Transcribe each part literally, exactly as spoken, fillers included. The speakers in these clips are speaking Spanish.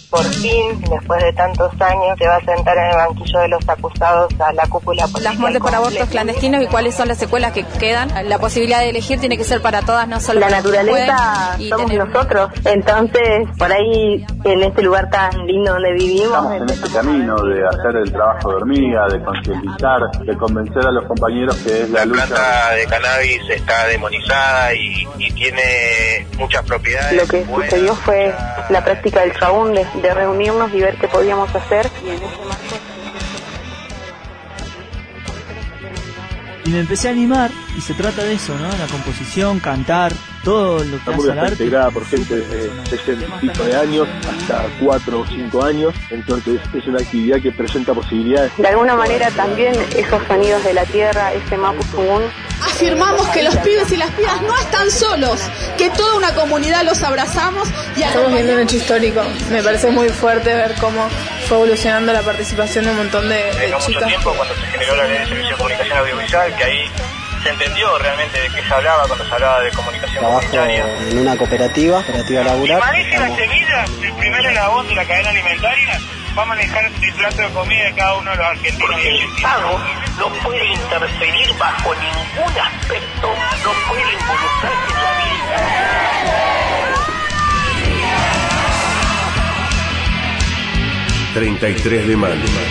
por fin, después de tantos años, se va a sentar en el banquillo de los acusados a la cúpula política. Las muertes por abortos clandestinos y cuáles son las secuelas que quedan. La posibilidad de elegir tiene que ser para todas, no solo la para naturaleza pueden, somos tener... nosotros. Entonces, por ahí, en este lugar tan lindo donde vivimos, estamos en este camino de hacer el trabajo de hormiga, de concientizar, de convencer a los compañeros que es la, la lucha. La planta de cannabis está demonizada y, y tiene muchas propiedades. Lo que buenas, sucedió fue muchas... la práctica del chabún, de, de reunirnos y ver qué podíamos hacer. Y en ese marco... Y me empecé a animar, y se trata de eso, ¿no? La composición, cantar, todo lo que hace el arte. Está integrada por gente de sesenta y pico de años hasta cuatro o cinco años, entonces es una actividad que presenta posibilidades. De alguna manera también esos sonidos de la tierra, ese mapuzungún. Afirmamos que los pibes y las pibas no están solos, que toda una comunidad los abrazamos y estamos viendo un hecho histórico. Me parece muy fuerte ver cómo fue evolucionando la participación de un montón de, de no chicas. Mucho tiempo cuando se generó la ley de servicio de comunicación audiovisual, que ahí se entendió realmente de qué se hablaba cuando se hablaba de comunicación Trabajo comunitaria. En una cooperativa, cooperativa laboral. Si maneja la semilla, el primer eslabón de la cadena alimentaria, va a manejar el plato de comida de cada uno de los argentinos. Porque el Estado no puede interferir bajo ningún aspecto, no puede involucrarse en la vida. treinta y tres de mayo.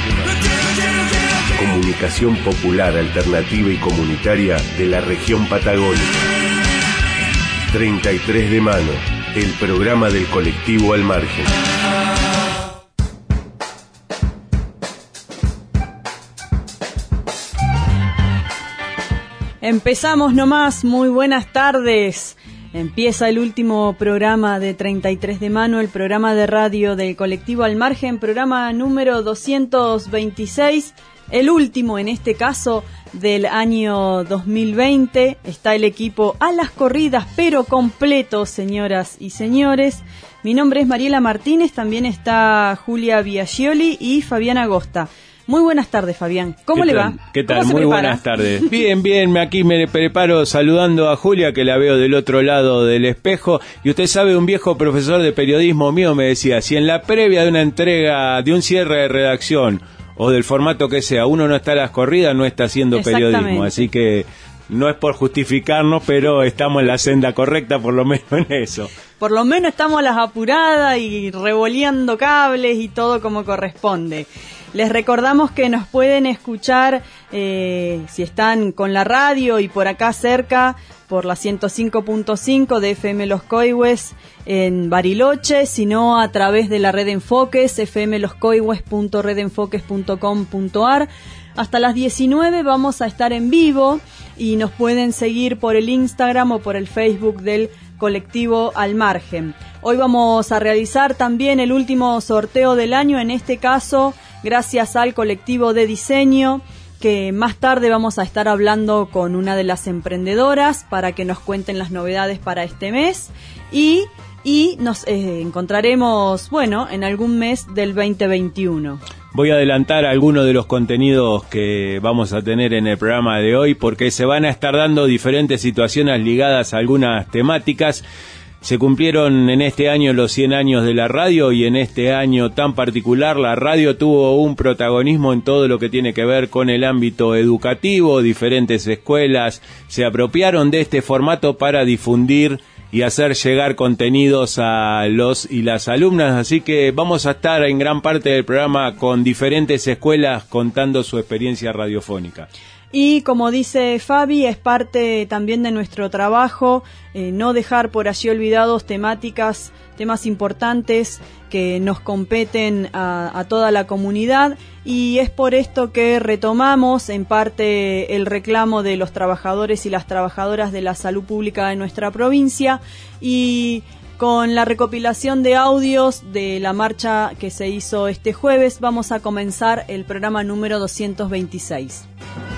Comunicación popular, alternativa y comunitaria de la región patagónica. treinta y tres de mano, el programa del colectivo Al Margen. Empezamos nomás, muy buenas tardes. Empieza el último programa de treinta y tres de mano, el programa de radio del colectivo Al Margen, programa número doscientos veintiséis, el último en este caso del año dos mil veinte. Está el equipo a las corridas, pero completo, señoras y señores. Mi nombre es Mariela Martínez, también está Julia Biaggioli y Fabián Agosta. Muy buenas tardes, Fabián. ¿Cómo le va? ¿Qué tal? Muy buenas tardes. Bien, bien, aquí me preparo saludando a Julia, que la veo del otro lado del espejo. Y usted sabe, un viejo profesor de periodismo mío me decía, si en la previa de una entrega, de un cierre de redacción, o del formato que sea, uno no está a las corridas, no está haciendo periodismo. Así que no es por justificarnos, pero estamos en la senda correcta, por lo menos en eso. Por lo menos estamos a las apuradas y revoleando cables y todo como corresponde. Les recordamos que nos pueden escuchar eh, si están con la radio y por acá cerca, por la ciento cinco punto cinco de F M Los Coihues en Bariloche, sino a través de la red Enfoques, f m los coihues punto red enfoques punto com punto a r. Hasta las diecinueve vamos a estar en vivo y nos pueden seguir por el Instagram o por el Facebook del colectivo Al Margen. Hoy vamos a realizar también el último sorteo del año, en este caso gracias al colectivo de diseño, que más tarde vamos a estar hablando con una de las emprendedoras para que nos cuenten las novedades para este mes y, y nos eh, encontraremos, bueno, en algún mes del veinte veintiuno. Voy a adelantar algunos de los contenidos que vamos a tener en el programa de hoy porque se van a estar dando diferentes situaciones ligadas a algunas temáticas. Se cumplieron en este año los cien años de la radio y en este año tan particular la radio tuvo un protagonismo en todo lo que tiene que ver con el ámbito educativo. Diferentes escuelas se apropiaron de este formato para difundir y hacer llegar contenidos a los y las alumnas, así que vamos a estar en gran parte del programa con diferentes escuelas contando su experiencia radiofónica. Y como dice Fabi, es parte también de nuestro trabajo eh, no dejar por allí olvidados temáticas, temas importantes que nos competen a, a toda la comunidad, y es por esto que retomamos en parte el reclamo de los trabajadores y las trabajadoras de la salud pública de nuestra provincia, y con la recopilación de audios de la marcha que se hizo este jueves vamos a comenzar el programa número doscientos veintiséis.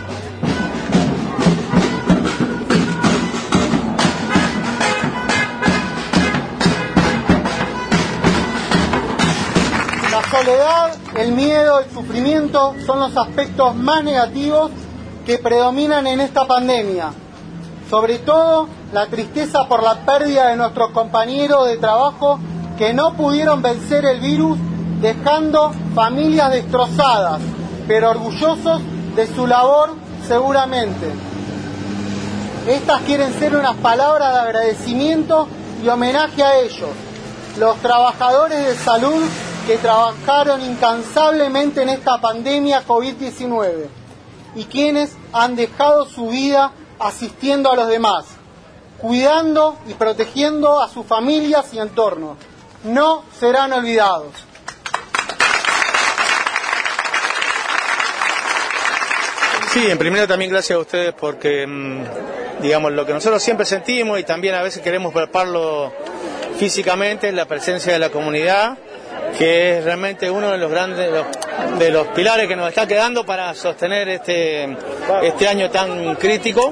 La soledad, el miedo, el sufrimiento son los aspectos más negativos que predominan en esta pandemia. Sobre todo, la tristeza por la pérdida de nuestros compañeros de trabajo que no pudieron vencer el virus, dejando familias destrozadas, pero orgullosos de su labor seguramente. Estas quieren ser unas palabras de agradecimiento y homenaje a ellos, los trabajadores de salud que trabajaron incansablemente en esta pandemia COVID diecinueve y quienes han dejado su vida asistiendo a los demás, cuidando y protegiendo a sus familias y entornos. No serán olvidados. Sí, en primero también gracias a ustedes porque, digamos, lo que nosotros siempre sentimos y también a veces queremos palparlo físicamente es la presencia de la comunidad, que es realmente uno de los grandes de los, de los pilares que nos está quedando para sostener este, este año tan crítico.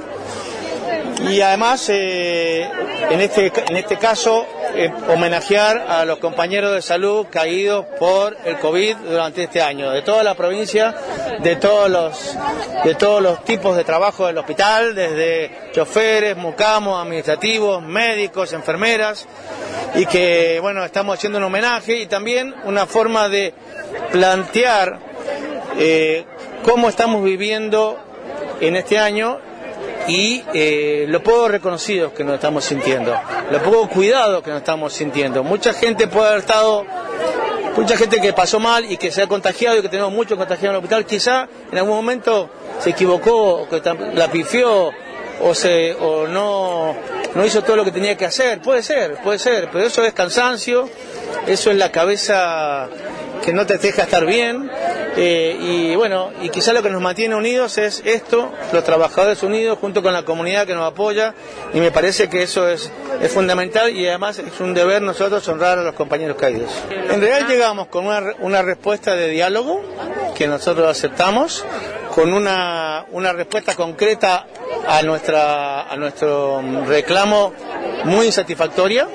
Y además, eh, en, este, en este caso, eh, homenajear a los compañeros de salud caídos por el COVID durante este año, de toda la provincia, de todos los, de todos los tipos de trabajo del hospital, desde choferes, mucamos, administrativos, médicos, enfermeras, y que, bueno, estamos haciendo un homenaje y también una forma de plantear eh, cómo estamos viviendo en este año y eh, lo poco reconocidos que nos estamos sintiendo, lo poco cuidado que nos estamos sintiendo. Mucha gente puede haber estado, mucha gente que pasó mal y que se ha contagiado y que tenemos muchos contagiados en el hospital, quizá en algún momento se equivocó, o que la pifió o, se, o no, no hizo todo lo que tenía que hacer. Puede ser, puede ser, pero eso es cansancio, eso es la cabeza que no te deja estar bien, eh, y bueno, y quizá lo que nos mantiene unidos es esto, los trabajadores unidos junto con la comunidad que nos apoya, y me parece que eso es, es fundamental y además es un deber nosotros honrar a los compañeros caídos. En realidad llegamos con una, una respuesta de diálogo que nosotros aceptamos, con una, una respuesta concreta a, nuestra, a nuestro reclamo muy insatisfactoria,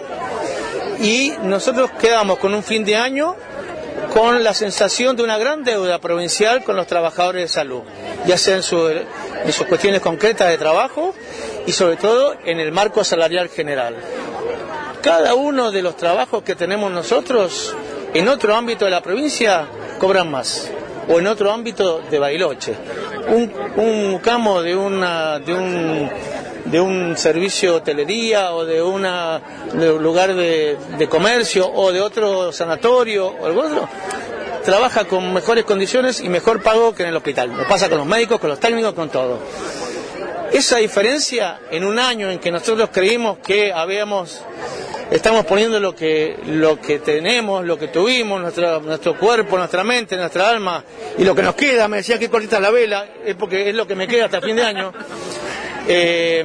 y nosotros quedamos con un fin de año con la sensación de una gran deuda provincial con los trabajadores de salud, ya sea en, su, en sus cuestiones concretas de trabajo y sobre todo en el marco salarial general. Cada uno de los trabajos que tenemos nosotros en otro ámbito de la provincia cobran más, o en otro ámbito de Bariloche. Un, un mucamo de, una, de un... de un servicio de hotelería o de, una, de un lugar de, de comercio o de otro sanatorio o algo otro, trabaja con mejores condiciones y mejor pago que en el hospital. Lo pasa con los médicos, con los técnicos, con todo. Esa diferencia en un año en que nosotros creímos que habíamos, estamos poniendo lo que, lo que tenemos, lo que tuvimos, nuestra, nuestro cuerpo, nuestra mente, nuestra alma y lo que nos queda, me decía que cortita la vela, es porque es lo que me queda hasta fin de año. Eh,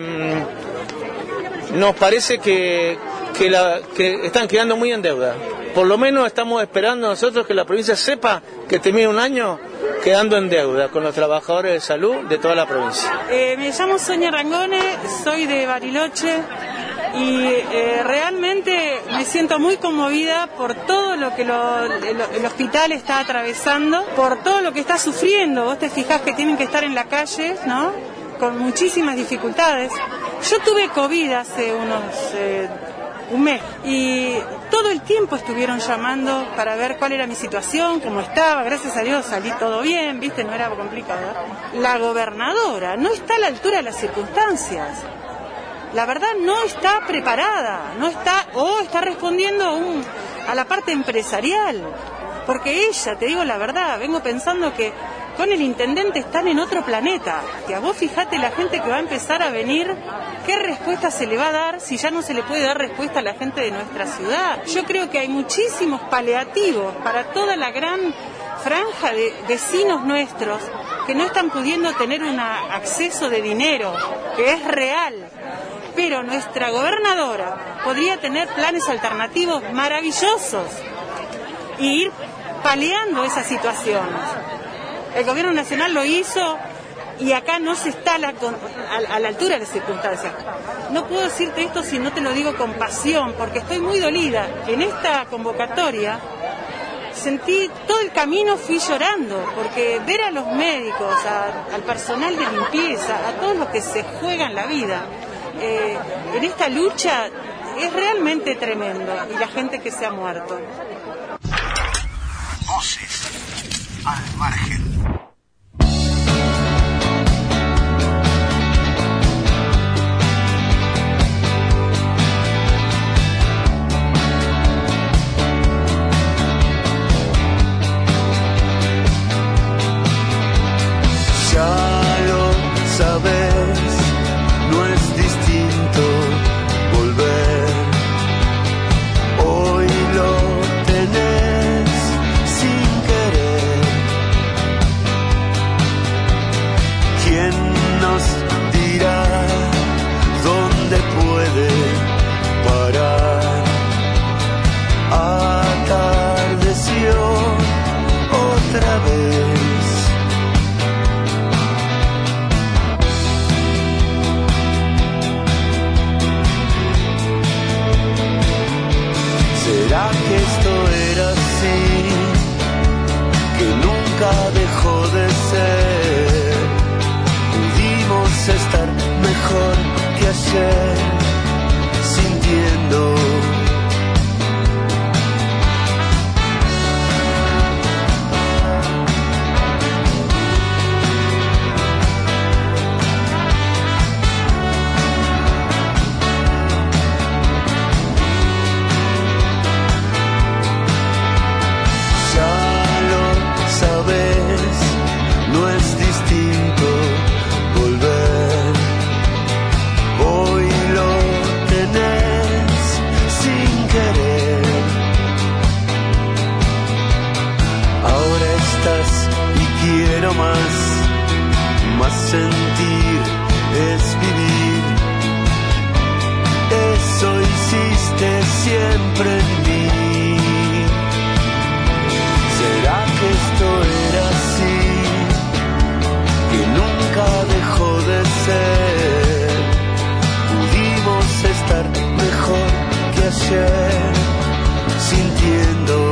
nos parece que, que, la, que están quedando muy en deuda. Por lo menos estamos esperando nosotros que la provincia sepa que termina un año quedando en deuda con los trabajadores de salud de toda la provincia. Eh, me llamo Sonia Rangone, soy de Bariloche y eh, realmente me siento muy conmovida por todo lo que lo, el, el hospital está atravesando, por todo lo que está sufriendo. Vos te fijás que tienen que estar en la calle, ¿no?, con muchísimas dificultades. Yo tuve COVID hace unos eh, un mes y todo el tiempo estuvieron llamando para ver cuál era mi situación, cómo estaba. Gracias a Dios salí todo bien, viste, no era complicado. La gobernadora no está a la altura de las circunstancias. La verdad no está preparada, no está, o está respondiendo a, un, a la parte empresarial, porque ella, te digo la verdad, vengo pensando que con el intendente están en otro planeta. Que a vos fijate la gente que va a empezar a venir, qué respuesta se le va a dar si ya no se le puede dar respuesta a la gente de nuestra ciudad. Yo creo que hay muchísimos paliativos para toda la gran franja de vecinos nuestros que no están pudiendo tener un acceso de dinero, que es real. Pero nuestra gobernadora podría tener planes alternativos maravillosos y ir paliando esas situaciones. El gobierno nacional lo hizo y acá no se está a la, a, a la altura de las circunstancias. No puedo decirte esto si no te lo digo con pasión, porque estoy muy dolida. En esta convocatoria sentí todo el camino, fui llorando, porque ver a los médicos, a, al personal de limpieza, a todos los que se juegan la vida, eh, en esta lucha es realmente tremendo, y la gente que se ha muerto. Voces al margen. Ya lo sabes, no es distinto volver. Hoy lo tenés sin querer. ¿Quién nos dirá dónde puede parar? Atardeció otra vez. ¿Será que esto era así? Que nunca dejó de ser. Pudimos estar mejor que ayer, sintiendo. No es distinto volver. Hoy lo tenés sin querer. Ahora estás y quiero más. Más sentir es vivir. Eso hiciste siempre en mí. ¿Será que esto era así? Que nunca dejó de ser. Pudimos estar mejor que ayer, sintiendo.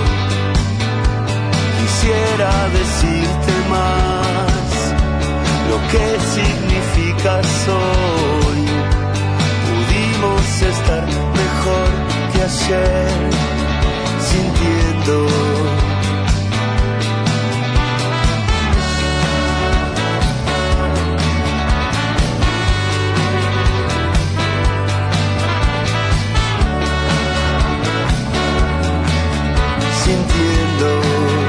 Quisiera decirte más lo que significas hoy. Pudimos estar mejor que ayer, sintiendo. Sintiendo.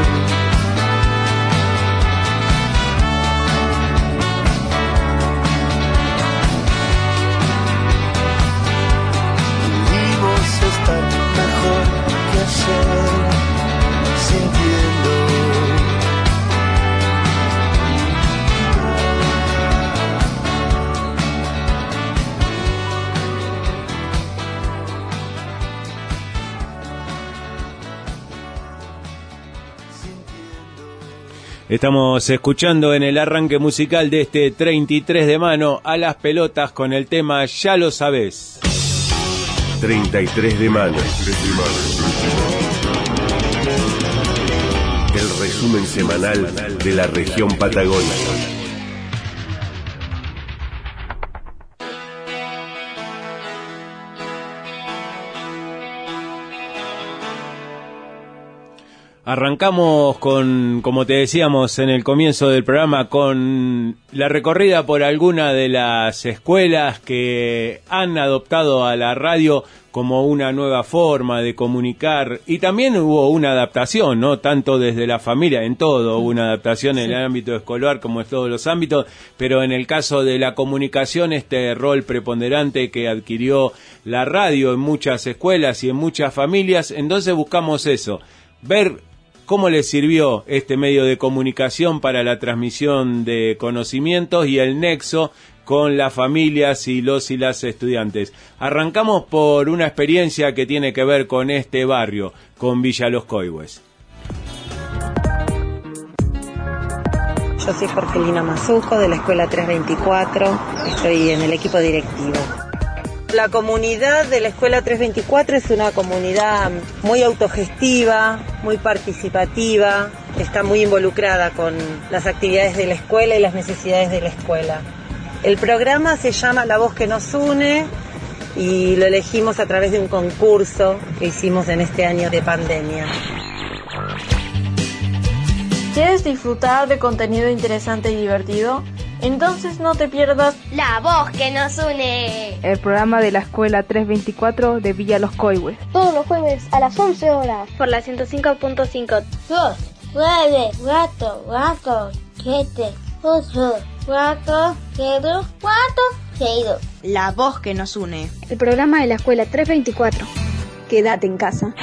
Pudimos estar mejor que ayer, sintiendo. Estamos escuchando en el arranque musical de este treinta y tres de mano a las pelotas con el tema Ya lo sabés. treinta y tres de mano. El resumen semanal de la región patagónica. Arrancamos con, como te decíamos en el comienzo del programa, con la recorrida por alguna de las escuelas que han adoptado a la radio como una nueva forma de comunicar, y también hubo una adaptación, ¿no? Tanto desde la familia, en todo, hubo una adaptación en sí. El ámbito escolar como en todos los ámbitos, pero en el caso de la comunicación, este rol preponderante que adquirió la radio en muchas escuelas y en muchas familias, entonces buscamos eso, ver cómo les sirvió este medio de comunicación para la transmisión de conocimientos y el nexo con las familias y los y las estudiantes. Arrancamos por una experiencia que tiene que ver con este barrio, con Villa Los Coihues. Yo soy Jorgelina Mazuco, de la Escuela trescientos veinticuatro, estoy en el equipo directivo. La comunidad de la Escuela trescientos veinticuatro es una comunidad muy autogestiva, muy participativa, está muy involucrada con las actividades de la escuela y las necesidades de la escuela. El programa se llama La Voz que nos une y lo elegimos a través de un concurso que hicimos en este año de pandemia. ¿Quieres disfrutar de contenido interesante y divertido? Entonces no te pierdas La Voz que nos une, el programa de la Escuela trescientos veinticuatro de Villa Los Coihues. todos los jueves a las once horas por la ciento cinco punto cinco. Dos, nueve, cuatro, cuatro, siete, ocho, cuatro, cero, cuatro, cero. La Voz que nos une. El programa de la Escuela trescientos veinticuatro. Quédate en casa.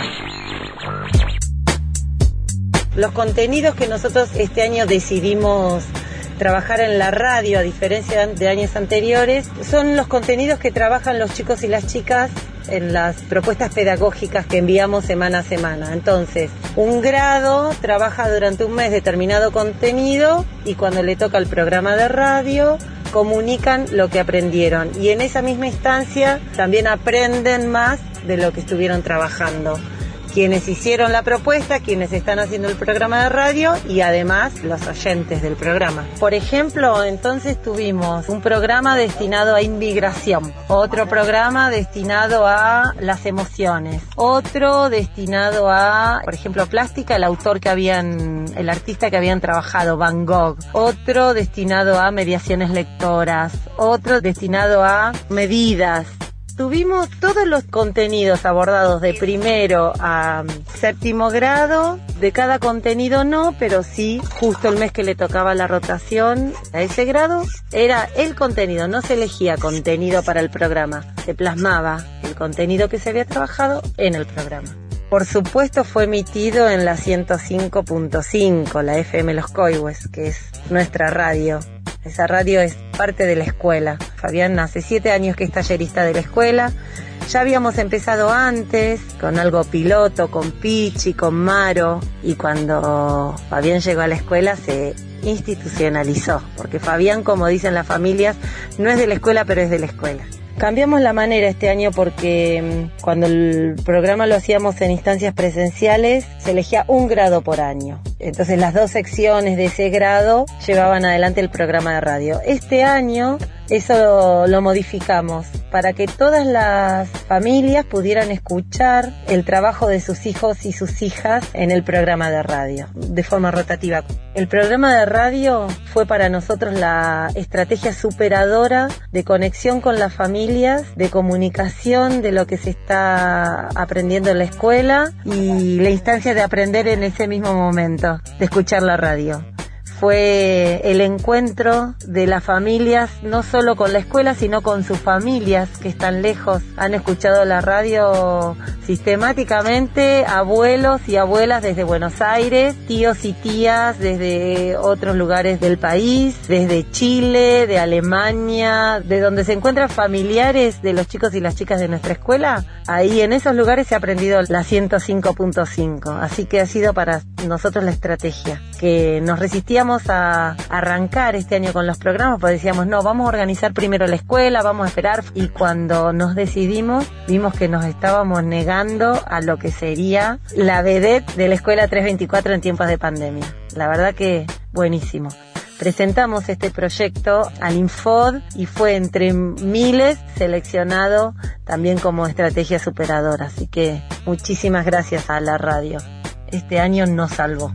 Los contenidos que nosotros este año decidimos trabajar en la radio, a diferencia de años anteriores, son los contenidos que trabajan los chicos y las chicas en las propuestas pedagógicas que enviamos semana a semana. Entonces, un grado trabaja durante un mes determinado contenido y cuando le toca el programa de radio comunican lo que aprendieron y en esa misma instancia también aprenden más de lo que estuvieron trabajando. Quienes hicieron la propuesta, quienes están haciendo el programa de radio y además los oyentes del programa. Por ejemplo, entonces tuvimos un programa destinado a inmigración, otro programa destinado a las emociones, otro destinado a, por ejemplo, plástica, el autor que habían, el artista que habían trabajado, Van Gogh, otro destinado a mediaciones lectoras, otro destinado a medidas. Tuvimos todos los contenidos abordados de primero a séptimo grado, de cada contenido no, pero sí, justo el mes que le tocaba la rotación a ese grado, era el contenido, no se elegía contenido para el programa, se plasmaba el contenido que se había trabajado en el programa. Por supuesto fue emitido en la ciento cinco punto cinco, la F M Los Coihues, que es nuestra radio. Esa radio es parte de la escuela. Fabián hace siete años que es tallerista de la escuela. Ya habíamos empezado antes con algo piloto, con Pichi, con Maro. Y cuando Fabián llegó a la escuela se institucionalizó. Porque Fabián, como dicen las familias, no es de la escuela, pero es de la escuela. Cambiamos la manera este año porque cuando el programa lo hacíamos en instancias presenciales se elegía un grado por año. Entonces las dos secciones de ese grado llevaban adelante el programa de radio. Este año eso lo modificamos para que todas las familias pudieran escuchar el trabajo de sus hijos y sus hijas en el programa de radio, de forma rotativa. El programa de radio fue para nosotros la estrategia superadora de conexión con las familias, de comunicación de lo que se está aprendiendo en la escuela y la instancia de aprender en ese mismo momento, de escuchar la radio. Fue el encuentro de las familias, no solo con la escuela, sino con sus familias que están lejos. Han escuchado la radio sistemáticamente, abuelos y abuelas desde Buenos Aires, tíos y tías desde otros lugares del país, desde Chile, de Alemania, de donde se encuentran familiares de los chicos y las chicas de nuestra escuela. Ahí en esos lugares se ha aprendido la ciento cinco punto cinco, así que ha sido para nosotros la estrategia, que nos resistíamos a arrancar este año con los programas, porque decíamos, no, vamos a organizar primero la escuela, vamos a esperar, y cuando nos decidimos, vimos que nos estábamos negando a lo que sería la vedette de la Escuela trescientos veinticuatro en tiempos de pandemia. La verdad que buenísimo. Presentamos este proyecto al Infod y fue entre miles seleccionado también como estrategia superadora, así que muchísimas gracias a la radio. Este año nos salvó.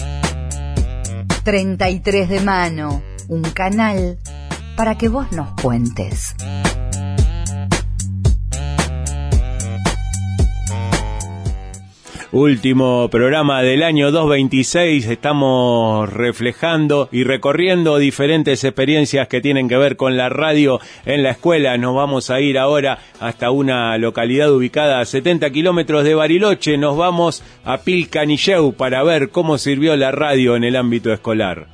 treinta y tres de mano, un canal para que vos nos cuentes. Último programa del año doscientos veintiséis, estamos reflejando y recorriendo diferentes experiencias que tienen que ver con la radio en la escuela. Nos vamos a ir ahora hasta una localidad ubicada a setenta kilómetros de Bariloche. Nos vamos a Pilcanilleu para ver cómo sirvió la radio en el ámbito escolar.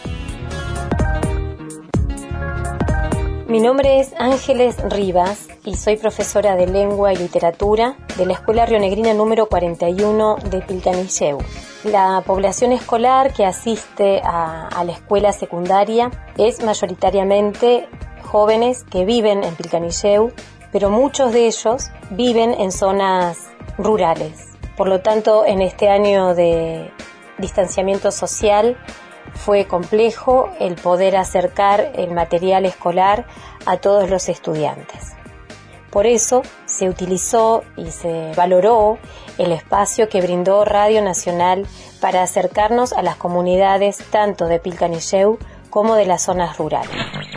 Mi nombre es Ángeles Rivas y soy profesora de Lengua y Literatura de la Escuela Rionegrina número cuarenta y uno de Pilcanilleu. La población escolar que asiste a, a la escuela secundaria es mayoritariamente jóvenes que viven en Pilcanilleu, pero muchos de ellos viven en zonas rurales. Por lo tanto, en este año de distanciamiento social, fue complejo el poder acercar el material escolar a todos los estudiantes. Por eso se utilizó y se valoró el espacio que brindó Radio Nacional para acercarnos a las comunidades tanto de Pilcanilleu como de las zonas rurales.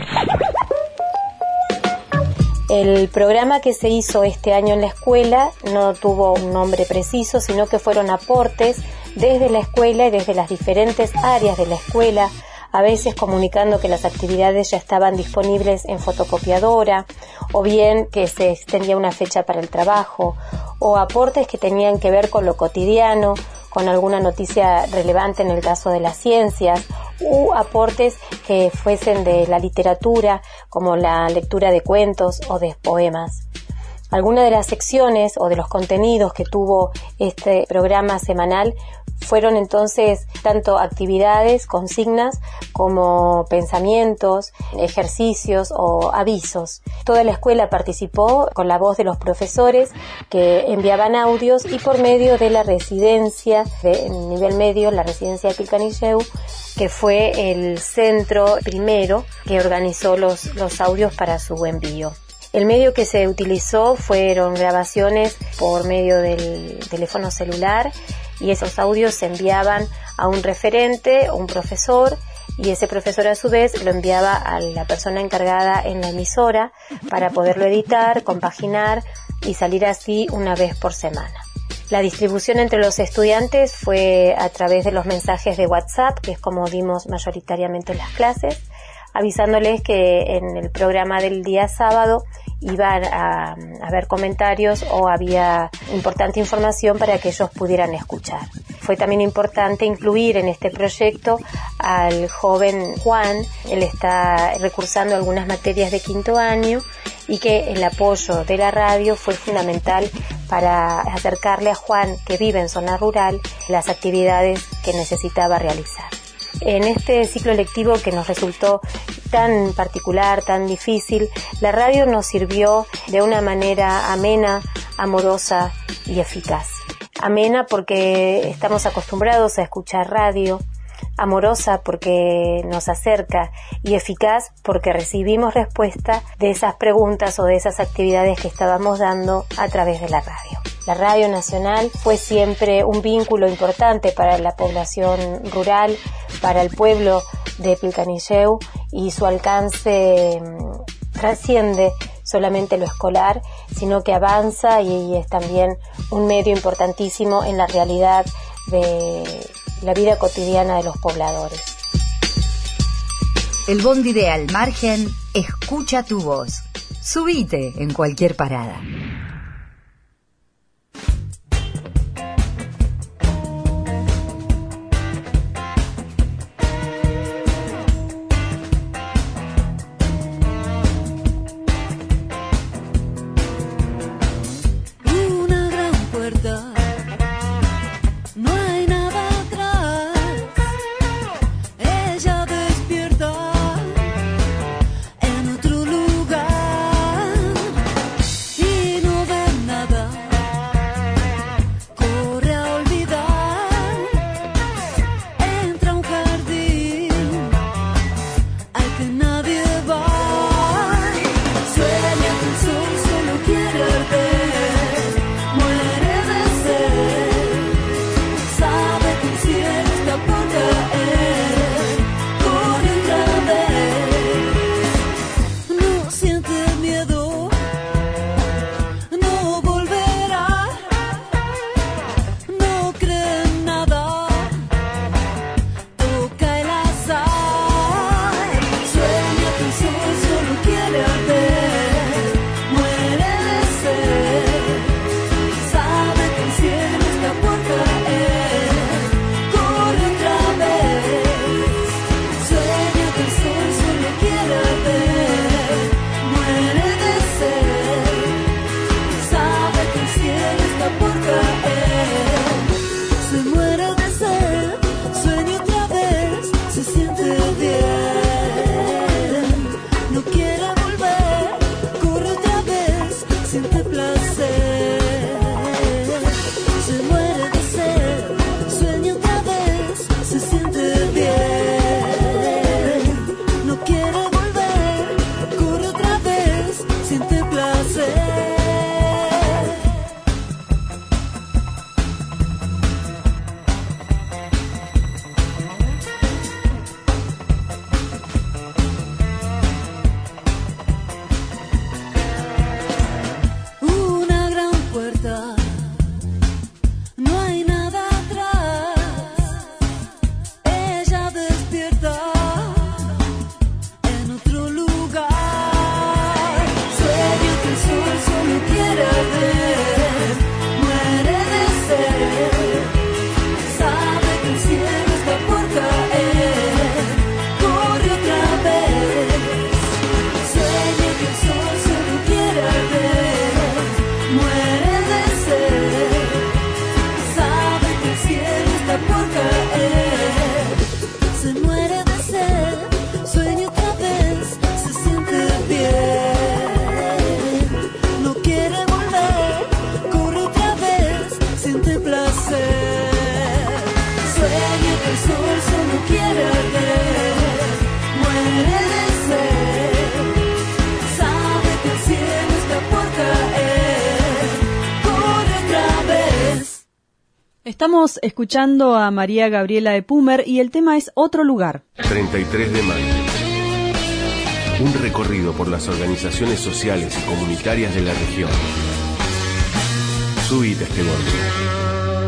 El programa que se hizo este año en la escuela no tuvo un nombre preciso, sino que fueron aportes desde la escuela y desde las diferentes áreas de la escuela, a veces comunicando que las actividades ya estaban disponibles en fotocopiadora, o bien que se extendía una fecha para el trabajo, o aportes que tenían que ver con lo cotidiano, con alguna noticia relevante en el caso de las ciencias, u aportes que fuesen de la literatura, como la lectura de cuentos o de poemas. Algunas de las secciones o de los contenidos que tuvo este programa semanal fueron entonces tanto actividades, consignas, como pensamientos, ejercicios o avisos. Toda la escuela participó con la voz de los profesores que enviaban audios y por medio de la residencia de nivel medio, la residencia de Pilcanilleu, que fue el centro primero que organizó los, los audios para su envío. El medio que se utilizó fueron grabaciones por medio del teléfono celular y esos audios se enviaban a un referente o un profesor y ese profesor a su vez lo enviaba a la persona encargada en la emisora para poderlo editar, compaginar y salir así una vez por semana. La distribución entre los estudiantes fue a través de los mensajes de WhatsApp, que es como dimos mayoritariamente en las clases, avisándoles que en el programa del día sábado iban a, a ver comentarios o había importante información para que ellos pudieran escuchar. Fue también importante incluir en este proyecto al joven Juan. Él está recursando algunas materias de quinto año y que el apoyo de la radio fue fundamental para acercarle a Juan, que vive en zona rural, las actividades que necesitaba realizar. En este ciclo lectivo que nos resultó tan particular, tan difícil, la radio nos sirvió de una manera amena, amorosa y eficaz. Amena porque estamos acostumbrados a escuchar radio, amorosa porque nos acerca y eficaz porque recibimos respuesta de esas preguntas o de esas actividades que estábamos dando a través de la radio. La Radio Nacional fue siempre un vínculo importante para la población rural, para el pueblo de Pilcanilleu, y su alcance trasciende solamente lo escolar, sino que avanza y es también un medio importantísimo en la realidad de la vida cotidiana de los pobladores. El bondi de Al Margen escucha tu voz. Subite en cualquier parada. Y el sol solo quiere arder, muere de sed, sabe que el cielo está por caer, corre otra vez. Estamos escuchando a María Gabriela Epumer y el tema es Otro Lugar. treinta y tres de mayo. Un recorrido por las organizaciones sociales y comunitarias de la región. Subite a este bondi.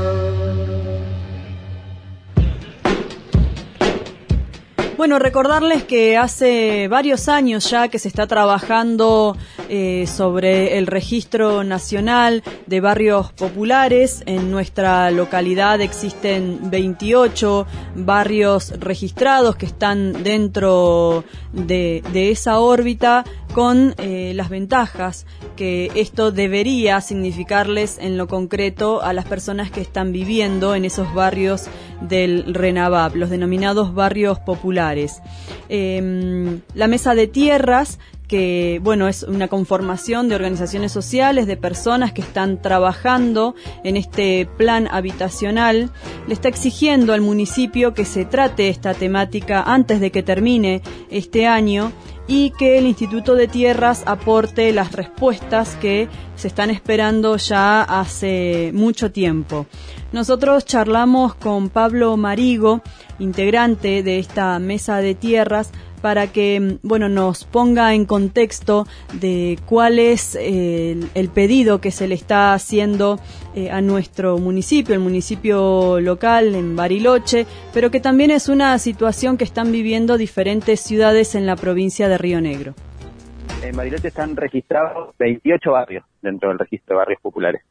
Bueno, recordarles que hace varios años ya que se está trabajando eh, sobre el registro nacional de barrios populares. En nuestra localidad existen veintiocho barrios registrados que están dentro de, de esa órbita, con eh, las ventajas que esto debería significarles en lo concreto a las personas que están viviendo en esos barrios del RENAVAP, los denominados barrios populares. Eh, la mesa de tierras, que bueno, es una conformación de organizaciones sociales, de personas que están trabajando en este plan habitacional, le está exigiendo al municipio que se trate esta temática antes de que termine este año y que el Instituto de Tierras aporte las respuestas que se están esperando ya hace mucho tiempo. Nosotros charlamos con Pablo Marigo, integrante de esta mesa de tierras, para que bueno nos ponga en contexto de cuál es eh, el, el pedido que se le está haciendo eh, a nuestro municipio, el municipio local en Bariloche, pero que también es una situación que están viviendo diferentes ciudades en la provincia de Río Negro. En Bariloche están registrados veintiocho barrios dentro del registro de barrios populares.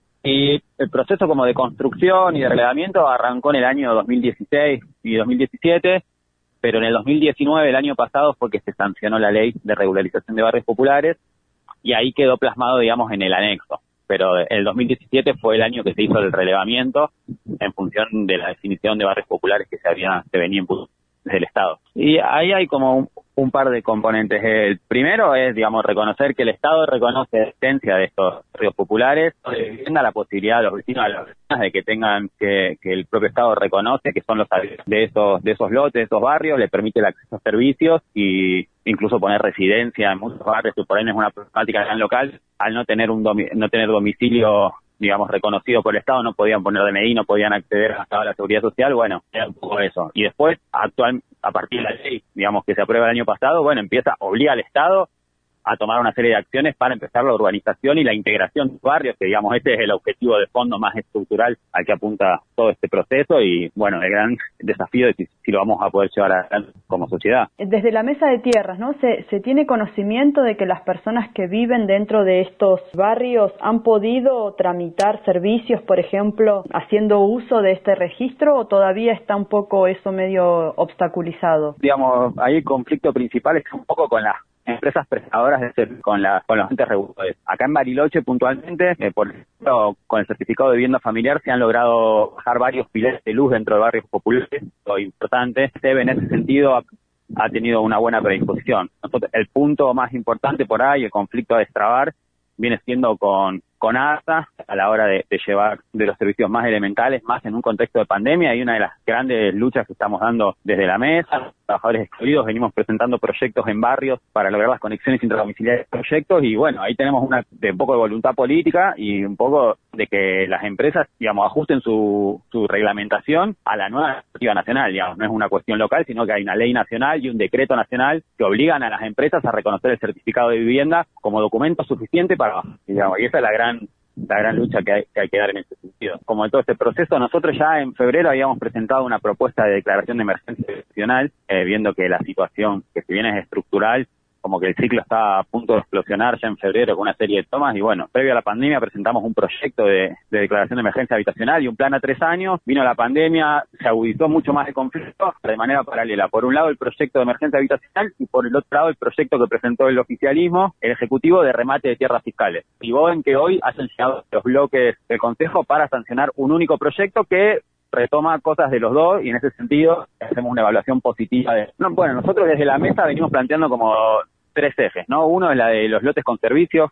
Y el proceso como de construcción y de relevamiento arrancó en el año dos mil dieciséis y dos mil diecisiete, pero en el dos mil diecinueve, el año pasado, fue que se sancionó la ley de regularización de barrios populares y ahí quedó plasmado, digamos, en el anexo. Pero el dos mil diecisiete fue el año que se hizo el relevamiento en función de la definición de barrios populares que se había se venía impulsando desde el Estado. Y ahí hay como un, un par de componentes. El primero es, digamos, reconocer que el Estado reconoce la existencia de estos barrios populares, de vivienda, la posibilidad de los vecinos, de las vecinas, de que tengan, que, que el propio Estado reconoce que son los habitantes de esos, de esos lotes, de esos barrios, le permite el acceso a servicios y incluso poner residencia en muchos barrios, que por ahí no es una problemática tan local, al no tener un domi- no tener domicilio, digamos, reconocido por el Estado, no podían poner D N I, no podían acceder a la seguridad social, bueno, era un poco eso. Y después, actual, a partir de la ley, digamos, que se aprueba el año pasado, bueno, empieza, obliga al Estado a tomar una serie de acciones para empezar la urbanización y la integración de barrios, que digamos, este es el objetivo de fondo más estructural al que apunta todo este proceso y, bueno, el gran desafío de si, si lo vamos a poder llevar adelante como sociedad. Desde la mesa de tierras, ¿no? ¿Se, se tiene conocimiento de que las personas que viven dentro de estos barrios han podido tramitar servicios, por ejemplo, haciendo uso de este registro, o todavía está un poco eso medio obstaculizado? Digamos, ahí el conflicto principal es un poco con las empresas prestadoras de servicios, con, la, con los entes reguladores. Acá en Bariloche, puntualmente, eh, por ejemplo, con el certificado de vivienda familiar se han logrado bajar varios pilares de luz dentro de barrios populares, lo importante. S E B en ese sentido ha, ha tenido una buena predisposición. Nosotros, el punto más importante por ahí, el conflicto a destrabar, viene siendo con con ARSA a la hora de, de llevar de los servicios más elementales, más en un contexto de pandemia, y una de las grandes luchas que estamos dando desde la mesa, los trabajadores excluidos, venimos presentando proyectos en barrios para lograr las conexiones intradomiciliares de proyectos, y bueno, ahí tenemos una de un poco de voluntad política y un poco de que las empresas, digamos, ajusten su, su reglamentación a la nueva normativa nacional, digamos, no es una cuestión local, sino que hay una ley nacional y un decreto nacional que obligan a las empresas a reconocer el certificado de vivienda como documento suficiente para, digamos, y esa es la gran la gran lucha que hay, que hay que dar en ese sentido. Como en todo este proceso, nosotros ya en febrero habíamos presentado una propuesta de declaración de emergencia habitacional, eh, viendo que la situación, que si bien es estructural, como que el ciclo está a punto de explosionar ya en febrero con una serie de tomas, y bueno, previo a la pandemia presentamos un proyecto de, de declaración de emergencia habitacional y un plan a tres años. Vino la pandemia, se agudizó mucho más el conflicto de manera paralela. Por un lado el proyecto de emergencia habitacional y por el otro lado el proyecto que presentó el oficialismo, el Ejecutivo, de remate de tierras fiscales. Y vos en que hoy hayan llegado los bloques del Consejo para sancionar un único proyecto que retoma cosas de los dos, y en ese sentido hacemos una evaluación positiva de... No, bueno, nosotros desde la mesa venimos planteando como tres ejes, ¿no? Uno es la de los lotes con servicios,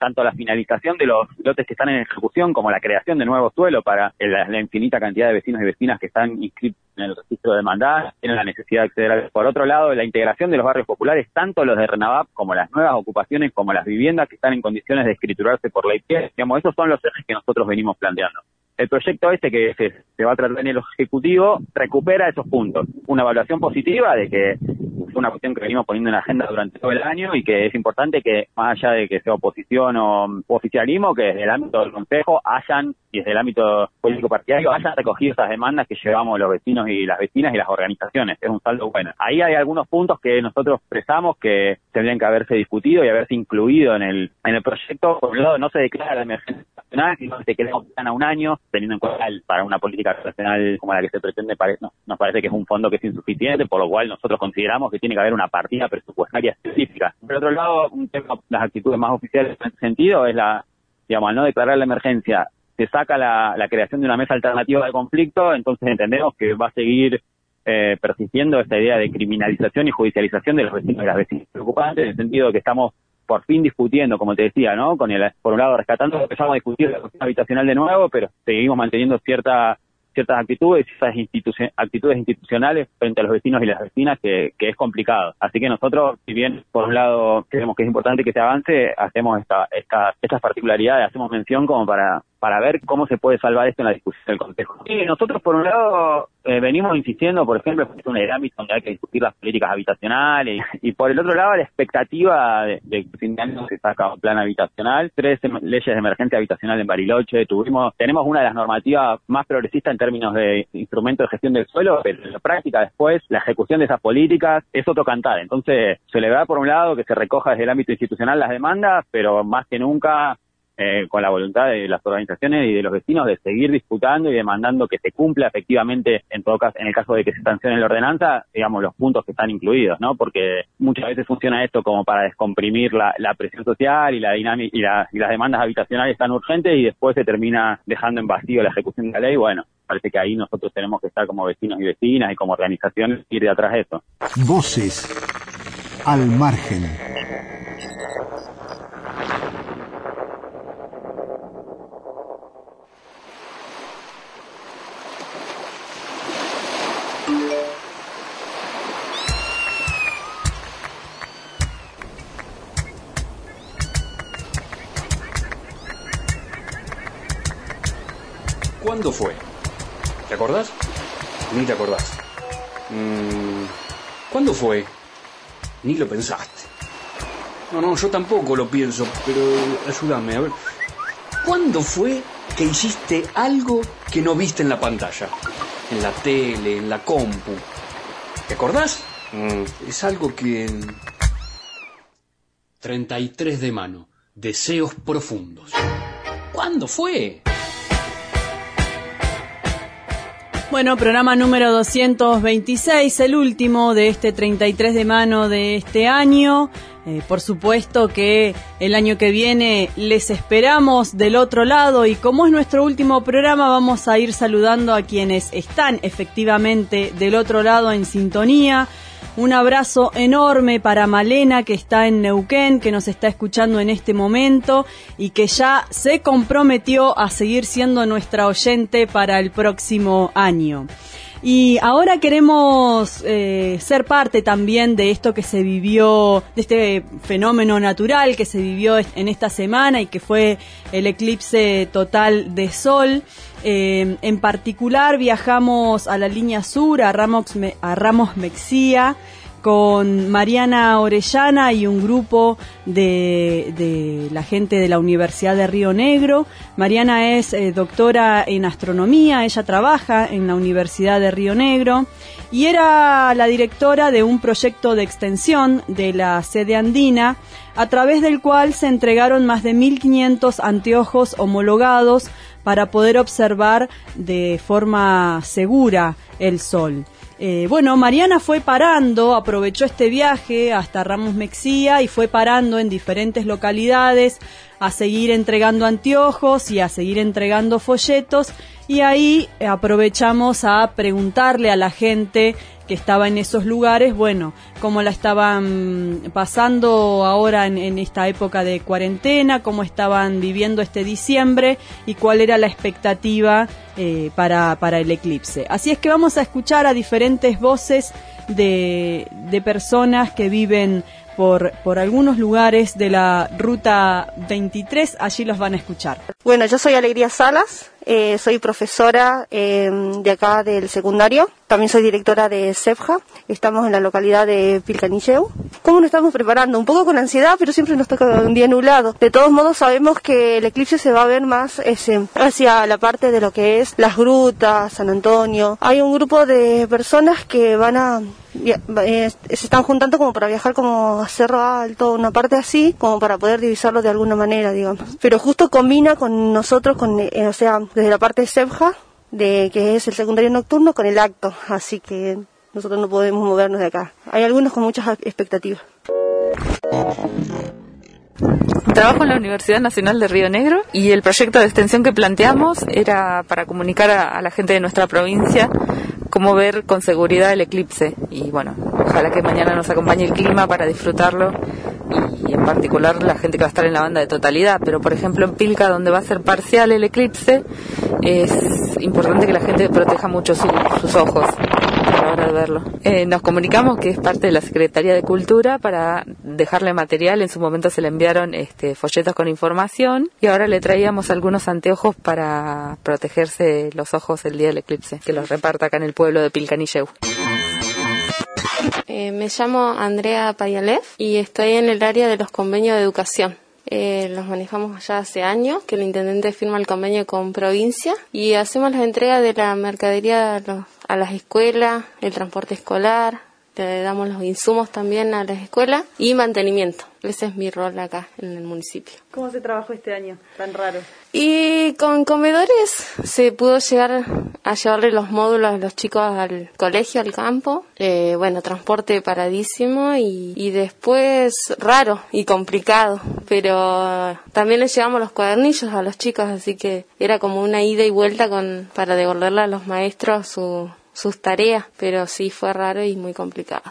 tanto la finalización de los lotes que están en ejecución como la creación de nuevos suelos para la, la infinita cantidad de vecinos y vecinas que están inscritos en el registro de demandada, tienen la necesidad de acceder a... Por otro lado, la integración de los barrios populares, tanto los de RENAVAP como las nuevas ocupaciones, como las viviendas que están en condiciones de escriturarse por ley. Digamos, esos son los ejes que nosotros venimos planteando. El proyecto este que se, se va a tratar en el Ejecutivo recupera esos puntos. Una evaluación positiva de que es una cuestión que venimos poniendo en la agenda durante todo el año y que es importante que, más allá de que sea oposición o, o oficialismo, que desde el ámbito del Consejo hayan, y desde el ámbito político partidario, hayan recogido esas demandas que llevamos los vecinos y las vecinas y las organizaciones. Es un saldo bueno. Ahí hay algunos puntos que nosotros expresamos que tendrían que haberse discutido y haberse incluido en el, en el proyecto. Por un lado, no se declara la emergencia nacional, sino que se queda a un año, teniendo en cuenta el, para una política nacional como la que se pretende, pare, no, nos parece que es un fondo que es insuficiente, por lo cual nosotros consideramos que tiene que haber una partida presupuestaria específica. Por otro lado, un tema, las actitudes más oficiales en ese sentido es la, digamos, al no declarar la emergencia, se saca la, la creación de una mesa alternativa de conflicto, entonces entendemos que va a seguir eh, persistiendo esta idea de criminalización y judicialización de los vecinos y las vecinas. Preocupante en el sentido de que estamos por fin discutiendo, como te decía, ¿no? Con el, por un lado rescatando, empezamos a discutir la cuestión habitacional de nuevo, pero seguimos manteniendo cierta ciertas actitudes, ciertas instituci- actitudes institucionales frente a los vecinos y las vecinas que, que es complicado. Así que nosotros, si bien por un lado creemos que es importante que se avance, hacemos esta, esta, estas particularidades, hacemos mención como para para ver cómo se puede salvar esto en la discusión del Consejo. Y nosotros, por un lado, eh, venimos insistiendo, por ejemplo, en un ámbito donde hay que discutir las políticas habitacionales, y, y por el otro lado, la expectativa de, de que fin de año se saca un plan habitacional, tres em- leyes de emergencia habitacional en Bariloche, tuvimos, tenemos una de las normativas más progresistas en términos de instrumentos de gestión del suelo, pero en la práctica después, la ejecución de esas políticas es otro cantar. Entonces, se le da por un lado que se recoja desde el ámbito institucional las demandas, pero más que nunca Eh, con la voluntad de las organizaciones y de los vecinos de seguir disputando y demandando que se cumpla efectivamente, en todo caso, en el caso de que se sancione la ordenanza, digamos, los puntos que están incluidos, ¿no? Porque muchas veces funciona esto como para descomprimir la, la presión social y la dinámica y, la, y las demandas habitacionales tan urgentes, y después se termina dejando en vacío la ejecución de la ley. Bueno, parece que ahí nosotros tenemos que estar como vecinos y vecinas y como organizaciones ir de atrás de eso. Voces al margen. ¿Cuándo fue? ¿Te acordás? Ni te acordás. Mm, ¿Cuándo fue? Ni lo pensaste. No, no, yo tampoco lo pienso, pero ayúdame, a ver. ¿Cuándo fue que hiciste algo que no viste en la pantalla? En la tele, en la compu. ¿Te acordás? Mm, es algo que... treinta y tres de mano. Deseos profundos. ¿Cuándo fue? Bueno, programa número doscientos veintiséis, el último de este treinta y tres de mano de este año. Eh, por supuesto que el año que viene les esperamos del otro lado, y como es nuestro último programa, vamos a ir saludando a quienes están efectivamente del otro lado en sintonía. Un abrazo enorme para Malena, que está en Neuquén, que nos está escuchando en este momento y que ya se comprometió a seguir siendo nuestra oyente para el próximo año. Y ahora queremos eh, ser parte también de esto que se vivió, de este fenómeno natural que se vivió en esta semana y que fue el eclipse total de sol. Eh, en particular viajamos a la línea sur, a Ramos, a Ramos Mexía, con Mariana Orellana y un grupo de, de la gente de la Universidad de Río Negro. Mariana es eh, doctora en astronomía, ella trabaja en la Universidad de Río Negro y era la directora de un proyecto de extensión de la sede andina, a través del cual se entregaron más de mil quinientos anteojos homologados para poder observar de forma segura el sol. Eh, bueno, Mariana fue parando, aprovechó este viaje hasta Ramos Mexía y fue parando en diferentes localidades a seguir entregando anteojos y a seguir entregando folletos, y ahí aprovechamos a preguntarle a la gente que estaba en esos lugares, bueno, cómo la estaban pasando ahora en, en esta época de cuarentena, cómo estaban viviendo este diciembre y cuál era la expectativa eh, para, para el eclipse. Así es que vamos a escuchar a diferentes voces de, de personas que viven por, por algunos lugares de la Ruta veintitrés, allí los van a escuchar. Bueno, yo soy Alegría Salas, eh, soy profesora eh, de acá del secundario, también soy directora de CEFJA, estamos en la localidad de Pilcanilleu. ¿Cómo nos estamos preparando? Un poco con ansiedad, pero siempre nos toca un día nublado. De todos modos sabemos que el eclipse se va a ver más ese, hacia la parte de lo que es las grutas, San Antonio. Hay un grupo de personas que van a... Eh, se están juntando como para viajar como a Cerro Alto, una parte así, como para poder divisarlo de alguna manera, digamos. Pero justo combina con nosotros, con, eh, o sea, desde la parte de CEFJA, de que es el secundario nocturno, con el acto, así que nosotros no podemos movernos de acá. Hay algunos con muchas expectativas. Trabajo en la Universidad Nacional de Río Negro y el proyecto de extensión que planteamos era para comunicar a, a la gente de nuestra provincia cómo ver con seguridad el eclipse, y bueno, ojalá que mañana nos acompañe el clima para disfrutarlo, y, y en particular la gente que va a estar en la banda de totalidad. Pero por ejemplo en Pilca, donde va a ser parcial el eclipse, es importante que la gente proteja mucho su, sus ojos a la hora de verlo. Eh, nos comunicamos que es parte de la Secretaría de Cultura para dejarle material. En su momento se le enviaron este, folletos con información, y ahora le traíamos algunos anteojos para protegerse los ojos el día del eclipse, que los reparta acá en el pueblo de Pilcanilleu. Eh, me llamo Andrea Payalev y estoy en el área de los convenios de educación. Eh, los manejamos ya hace años, que el intendente firma el convenio con provincia, y hacemos la entrega de la mercadería a, los, a las escuelas, el transporte escolar, le damos los insumos también a las escuelas y mantenimiento. Ese es mi rol acá en el municipio. ¿Cómo se trabajó este año tan raro? Y con comedores se pudo llegar a llevarle los módulos a los chicos al colegio, al campo. Eh, bueno, transporte paradísimo, y, y después raro y complicado. Pero también les llevamos los cuadernillos a los chicos, así que era como una ida y vuelta con para devolverle a los maestros su, sus tareas. Pero sí fue raro y muy complicado.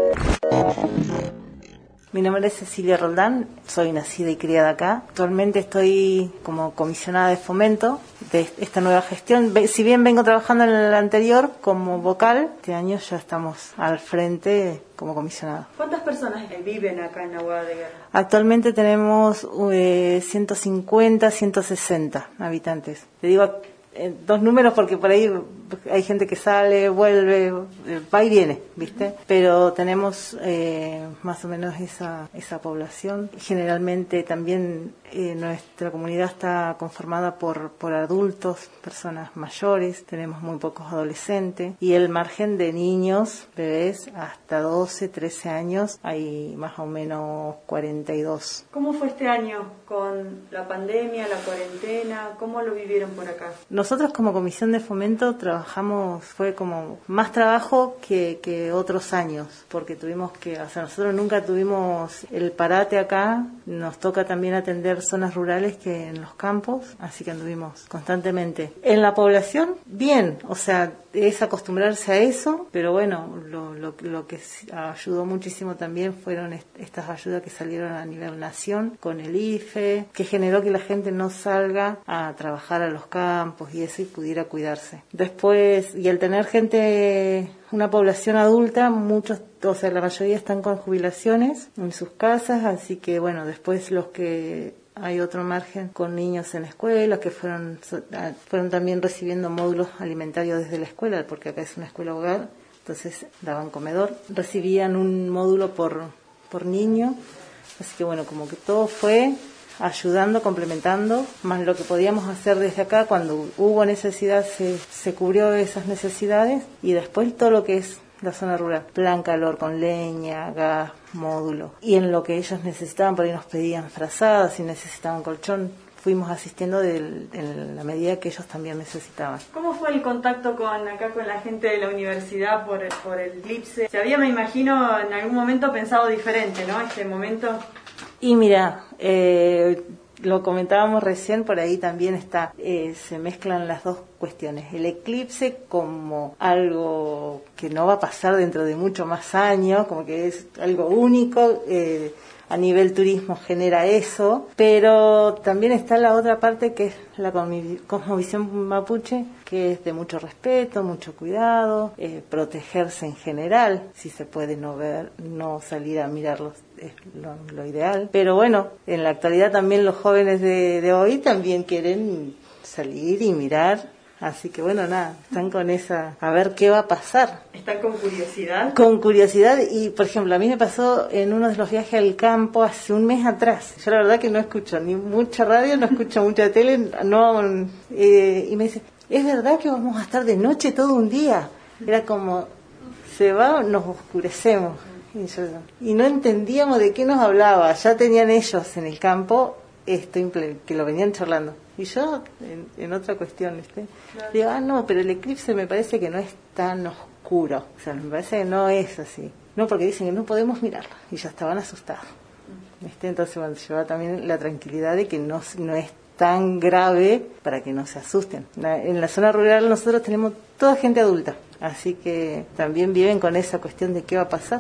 Mi nombre es Cecilia Roldán, soy nacida y criada acá. Actualmente estoy como comisionada de fomento de esta nueva gestión. Si bien vengo trabajando en el anterior como vocal, este año ya estamos al frente como comisionada. ¿Cuántas personas viven acá en Aguada de Guerra? Actualmente tenemos eh, ciento cincuenta, ciento sesenta habitantes. Te digo eh, dos números porque por ahí hay gente que sale, vuelve, va y viene, ¿viste? Pero tenemos eh, más o menos esa esa población. Generalmente también eh, nuestra comunidad está conformada por por adultos, personas mayores, tenemos muy pocos adolescentes, y el margen de niños, bebés, hasta doce, trece años, hay más o menos cuarenta y dos. ¿Cómo fue este año con la pandemia, la cuarentena? ¿Cómo lo vivieron por acá? Nosotros como comisión de fomento trabajamos Trabajamos, fue como más trabajo que, que otros años, porque tuvimos que, o sea, nosotros nunca tuvimos el parate acá, nos toca también atender zonas rurales que en los campos, así que anduvimos constantemente. En la población, bien, o sea, es acostumbrarse a eso, pero bueno, lo, lo, lo que ayudó muchísimo también fueron est- estas ayudas que salieron a nivel nación, con el I F E, que generó que la gente no salga a trabajar a los campos y eso, y pudiera cuidarse. Después, y al tener gente, una población adulta, muchos, o sea, la mayoría están con jubilaciones en sus casas, así que bueno, después los que hay otro margen con niños en escuelas que fueron fueron también recibiendo módulos alimentarios desde la escuela, porque acá es una escuela hogar, entonces daban comedor, recibían un módulo por por niño, así que bueno, como que todo fue ayudando, complementando, más lo que podíamos hacer desde acá. Cuando hubo necesidad se, se cubrió esas necesidades, y después todo lo que es la zona rural, plan calor con leña, gas, módulo, y en lo que ellos necesitaban, por ahí nos pedían frazadas, si necesitaban colchón, fuimos asistiendo de, en la medida que ellos también necesitaban. ¿Cómo fue el contacto con acá con la gente de la universidad por, por el eclipse? Se había, me imagino, en algún momento pensado diferente, ¿no? Este momento. Y mira, eh, lo comentábamos recién, por ahí también está, eh, se mezclan las dos cuestiones. El eclipse como algo que no va a pasar dentro de mucho más años, como que es algo único, eh, a nivel turismo genera eso, pero también está la otra parte que es la cosmovisión mapuche, que es de mucho respeto, mucho cuidado, eh, protegerse en general, si se puede no ver, no salir a mirarlos es lo, lo ideal. Pero bueno, en la actualidad también los jóvenes de, de hoy también quieren salir y mirar. Así que bueno, nada, están con esa, a ver qué va a pasar. ¿Están con curiosidad? Con curiosidad y, por ejemplo, a mí me pasó en uno de los viajes al campo hace un mes atrás. Yo la verdad que no escucho ni mucha radio, no escucho mucha tele, no, eh, y me dice, ¿es verdad que vamos a estar de noche todo un día? Era como, se va, nos oscurecemos. Y, yo, y no entendíamos de qué nos hablaba. Ya tenían ellos en el campo esto, que lo venían charlando. Y yo, en, en otra cuestión, ¿viste? Claro. Digo, ah, no, pero el eclipse me parece que no es tan oscuro. O sea, me parece que no es así. No, porque dicen que no podemos mirarlo. Y ya estaban asustados. ¿Viste? Entonces, bueno, lleva también la tranquilidad de que no, no es tan grave para que no se asusten. En la zona rural nosotros tenemos toda gente adulta. Así que también viven con esa cuestión de qué va a pasar.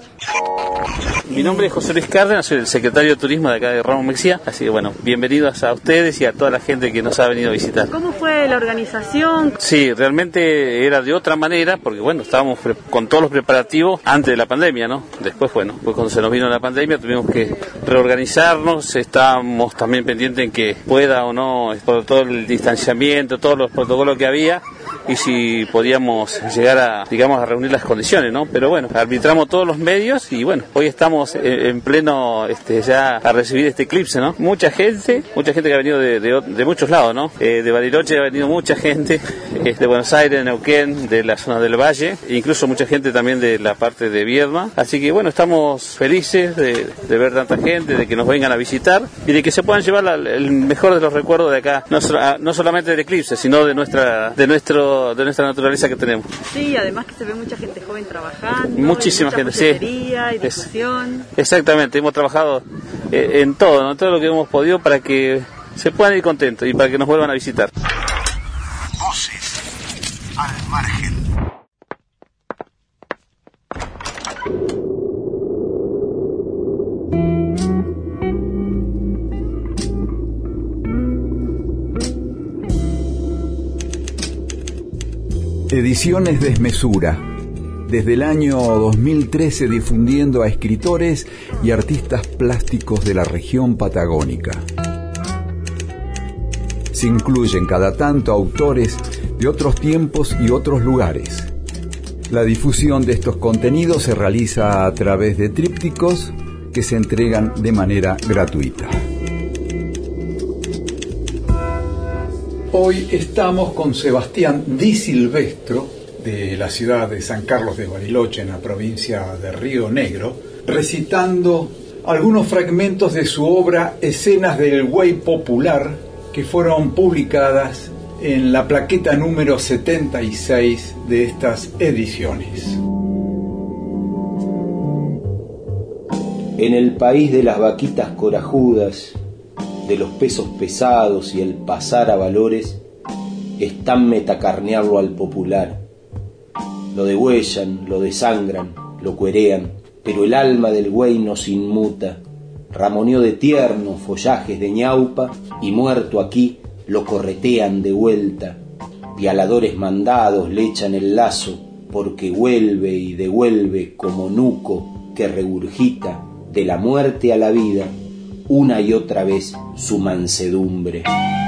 Mi nombre es José Luis Cárdenas, soy el secretario de Turismo de acá de Ramos Mexía. Así que bueno, bienvenidos a ustedes y a toda la gente que nos ha venido a visitar. ¿Cómo fue la organización? Sí, realmente era de otra manera, porque bueno, estábamos pre- con todos los preparativos antes de la pandemia, ¿no? Después, bueno, pues cuando se nos vino la pandemia tuvimos que reorganizarnos, estábamos también pendientes en que pueda o no, por todo el distanciamiento, todos los protocolos que había, y si podíamos llegar a, digamos, a reunir las condiciones, ¿no? Pero bueno, arbitramos todos los medios y bueno, hoy estamos en pleno este, ya a recibir este eclipse, ¿no? Mucha gente, mucha gente que ha venido de, de, de muchos lados, ¿no? Eh, de Bariloche ha venido mucha gente, eh, de Buenos Aires, de Neuquén, de la zona del Valle, e incluso mucha gente también de la parte de Viedma. Así que bueno, estamos felices de, de ver tanta gente, de que nos vengan a visitar y de que se puedan llevar la, el mejor de los recuerdos de acá, no, no solamente del eclipse, sino de nuestra, de nuestro, de nuestra naturaleza que tenemos. Sí, además que se ve mucha gente joven trabajando. Muchísima gente, sí. Y difusión. Es, exactamente, hemos trabajado eh, en todo, ¿no? Todo lo que hemos podido para que se puedan ir contentos y para que nos vuelvan a visitar. Voces al margen. Ediciones Desmesura, desde el año dos mil trece difundiendo a escritores y artistas plásticos de la región patagónica. Se incluyen cada tanto autores de otros tiempos y otros lugares. La difusión de estos contenidos se realiza a través de trípticos que se entregan de manera gratuita. Hoy estamos con Sebastián Di Silvestro, de la ciudad de San Carlos de Bariloche, en la provincia de Río Negro, recitando algunos fragmentos de su obra Escenas del Güey Popular, que fueron publicadas en la plaqueta número setenta y seis de estas ediciones. En el país de las vaquitas corajudas, de los pesos pesados y el pasar a valores, están metacarnearlo al popular. Lo degüellan, lo desangran, lo cuerean, pero el alma del güey no se inmuta. Ramoneó de tierno follajes de ñaupa y muerto aquí lo corretean de vuelta. Vialadores mandados le echan el lazo porque vuelve y devuelve como nuco que regurgita de la muerte a la vida una y otra vez su mansedumbre.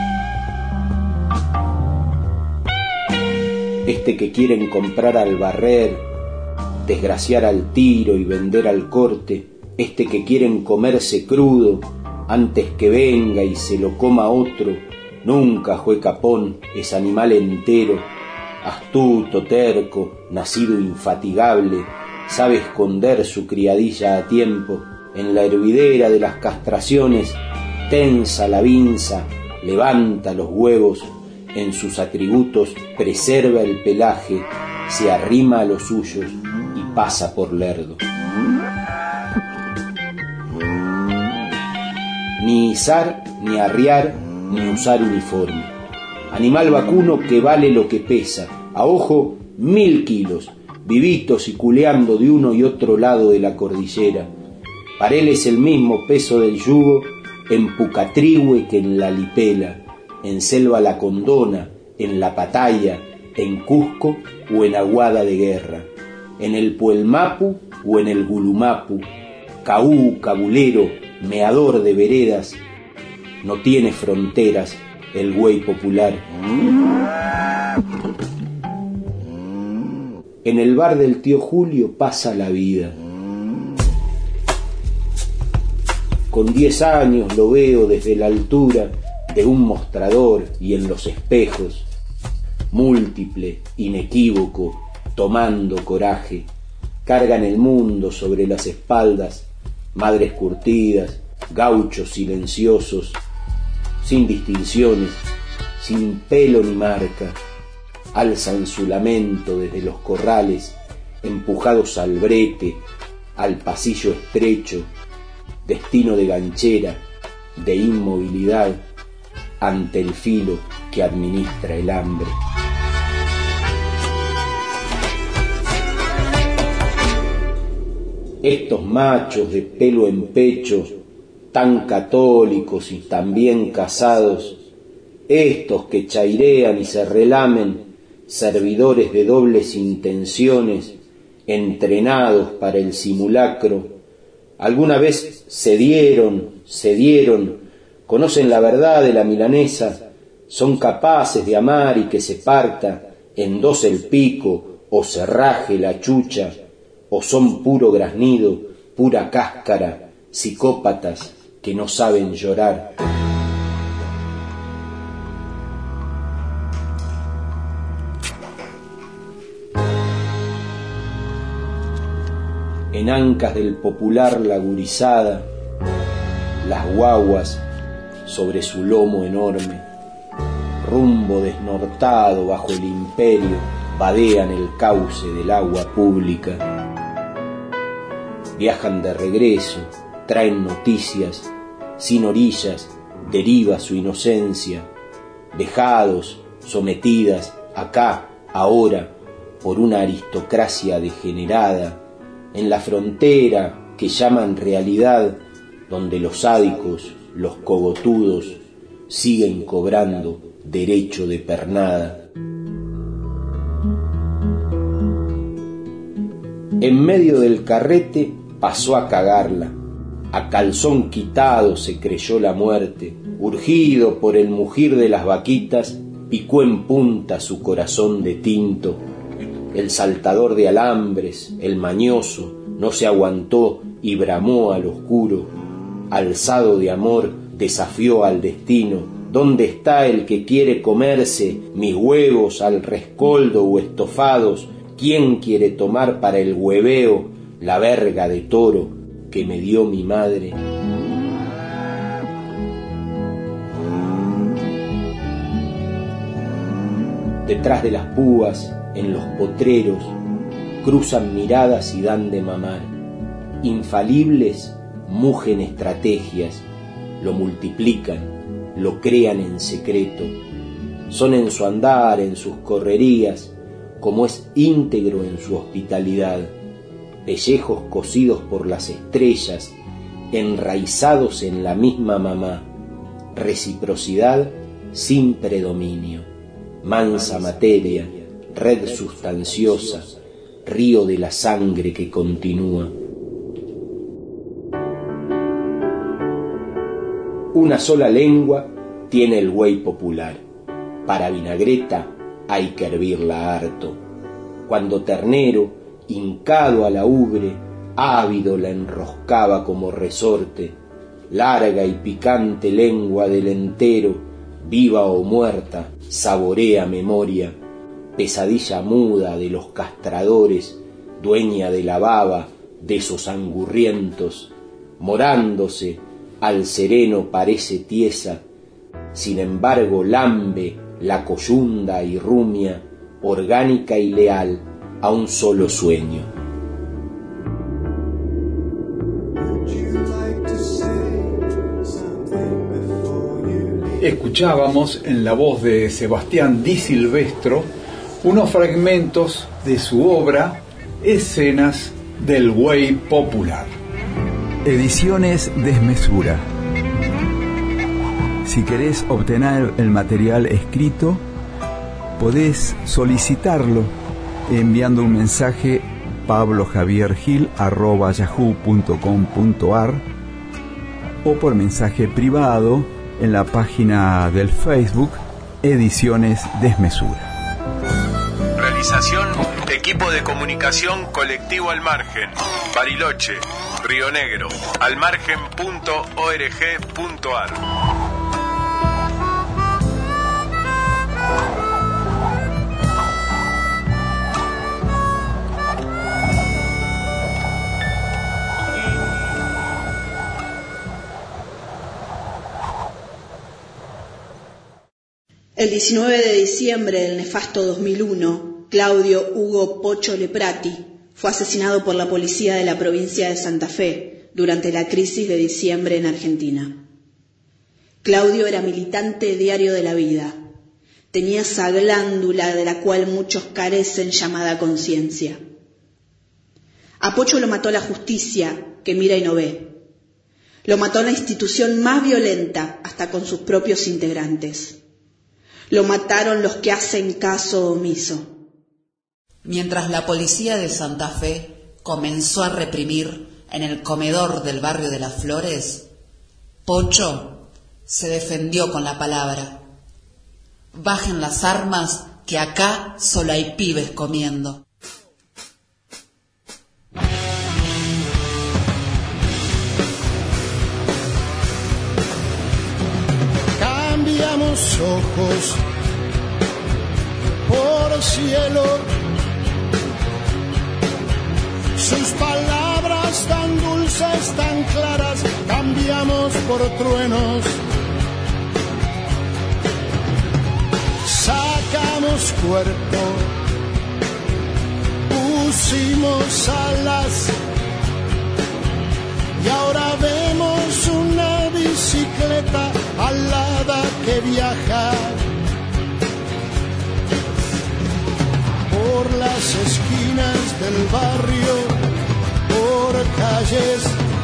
Este que quieren comprar al barrer, desgraciar al tiro y vender al corte, este que quieren comerse crudo antes que venga y se lo coma otro, nunca fue capón, es animal entero, astuto, terco, nacido infatigable, sabe esconder su criadilla a tiempo. En la hervidera de las castraciones, tensa la vinza, levanta los huevos, en sus atributos preserva el pelaje, se arrima a los suyos y pasa por lerdo. ni izar, ni arriar, ni usar uniforme. Animal vacuno que vale lo que pesa, a ojo mil kilos, vivitos y culeando de uno y otro lado de la cordillera. Para él es el mismo peso del yugo en Pucatrihue que en la Lipela, en Selva La Condona, en La Pataya, en Cusco o en Aguada de Guerra, en el Puelmapu o en el Gulumapu, caú, cabulero, meador de veredas, no tiene fronteras el güey popular. En el bar del tío Julio pasa la vida. Con diez años lo veo desde la altura de un mostrador y en los espejos, múltiple, inequívoco, tomando coraje. Cargan el mundo sobre las espaldas, madres curtidas, gauchos silenciosos, sin distinciones, sin pelo ni marca. Alzan su lamento desde los corrales, empujados al brete, al pasillo estrecho, destino de ganchera, de inmovilidad, ante el filo que administra el hambre. Estos machos de pelo en pecho, tan católicos y tan bien casados, estos que chairean y se relamen, servidores de dobles intenciones, entrenados para el simulacro, alguna vez cedieron, cedieron, conocen la verdad de la milanesa, son capaces de amar y que se parta en dos el pico o se raje la chucha, o son puro graznido, pura cáscara, psicópatas que no saben llorar. En ancas del popular la gurizada, las guaguas sobre su lomo enorme, rumbo desnortado bajo el imperio, vadean el cauce del agua pública. Viajan de regreso, traen noticias, sin orillas, deriva su inocencia, dejados, sometidas, acá, ahora, por una aristocracia degenerada, en la frontera que llaman realidad, donde los sádicos, los cogotudos, siguen cobrando derecho de pernada. En medio del carrete pasó a cagarla, a calzón quitado se creyó la muerte, urgido por el mugir de las vaquitas, picó en punta su corazón de tinto. El saltador de alambres, el mañoso, no se aguantó y bramó al oscuro. Alzado de amor, desafió al destino. ¿Dónde está el que quiere comerse mis huevos al rescoldo o estofados? ¿Quién quiere tomar para el hueveo la verga de toro que me dio mi madre? Detrás de las púas, en los potreros, cruzan miradas y dan de mamar. Infalibles, mugen estrategias, lo multiplican, lo crean en secreto. Son en su andar, en sus correrías, como es íntegro en su hospitalidad, pellejos cosidos por las estrellas, enraizados en la misma mamá, reciprocidad sin predominio, mansa materia, red sustanciosa, río de la sangre que continúa. Una sola lengua tiene el güey popular, para vinagreta hay que hervirla harto. Cuando ternero, hincado a la ubre, ávido la enroscaba como resorte, larga y picante lengua del entero, viva o muerta, saborea memoria, pesadilla muda de los castradores, dueña de la baba de esos angurrientos, morándose, al sereno parece tiesa, sin embargo lambe la coyunda y rumia, orgánica y leal a un solo sueño. Would you like to say something? escuchábamos en la voz de Sebastián Di Silvestro unos fragmentos de su obra Escenas del Güey Popular. Ediciones Desmesura. Si querés obtener el material escrito, podés solicitarlo enviando un mensaje pablojaviergil arroba yahoo punto com punto ar o por mensaje privado en la página del Facebook Ediciones Desmesura. Realización, equipo de comunicación Colectivo Al Margen, Bariloche, Río Negro, almargen punto org punto ar. El diecinueve de diciembre del nefasto dos mil uno, Claudio Hugo Pocho Leprati fue asesinado por la policía de la provincia de Santa Fe durante la crisis de diciembre en Argentina. Claudio era militante diario de la vida. Tenía esa glándula de la cual muchos carecen llamada conciencia. A Pocho lo mató la justicia, que mira y no ve. Lo mató la institución más violenta, hasta con sus propios integrantes. Lo mataron los que hacen caso omiso. Mientras la policía de Santa Fe comenzó a reprimir en el comedor del barrio de Las Flores, Pocho se defendió con la palabra: bajen las armas, que acá solo hay pibes comiendo. Cambiamos ojos por cielo, sus palabras tan dulces, tan claras, cambiamos por truenos. Sacamos cuerpo, pusimos alas, y ahora vemos una bicicleta alada que viaja por las esquinas del barrio, por calles,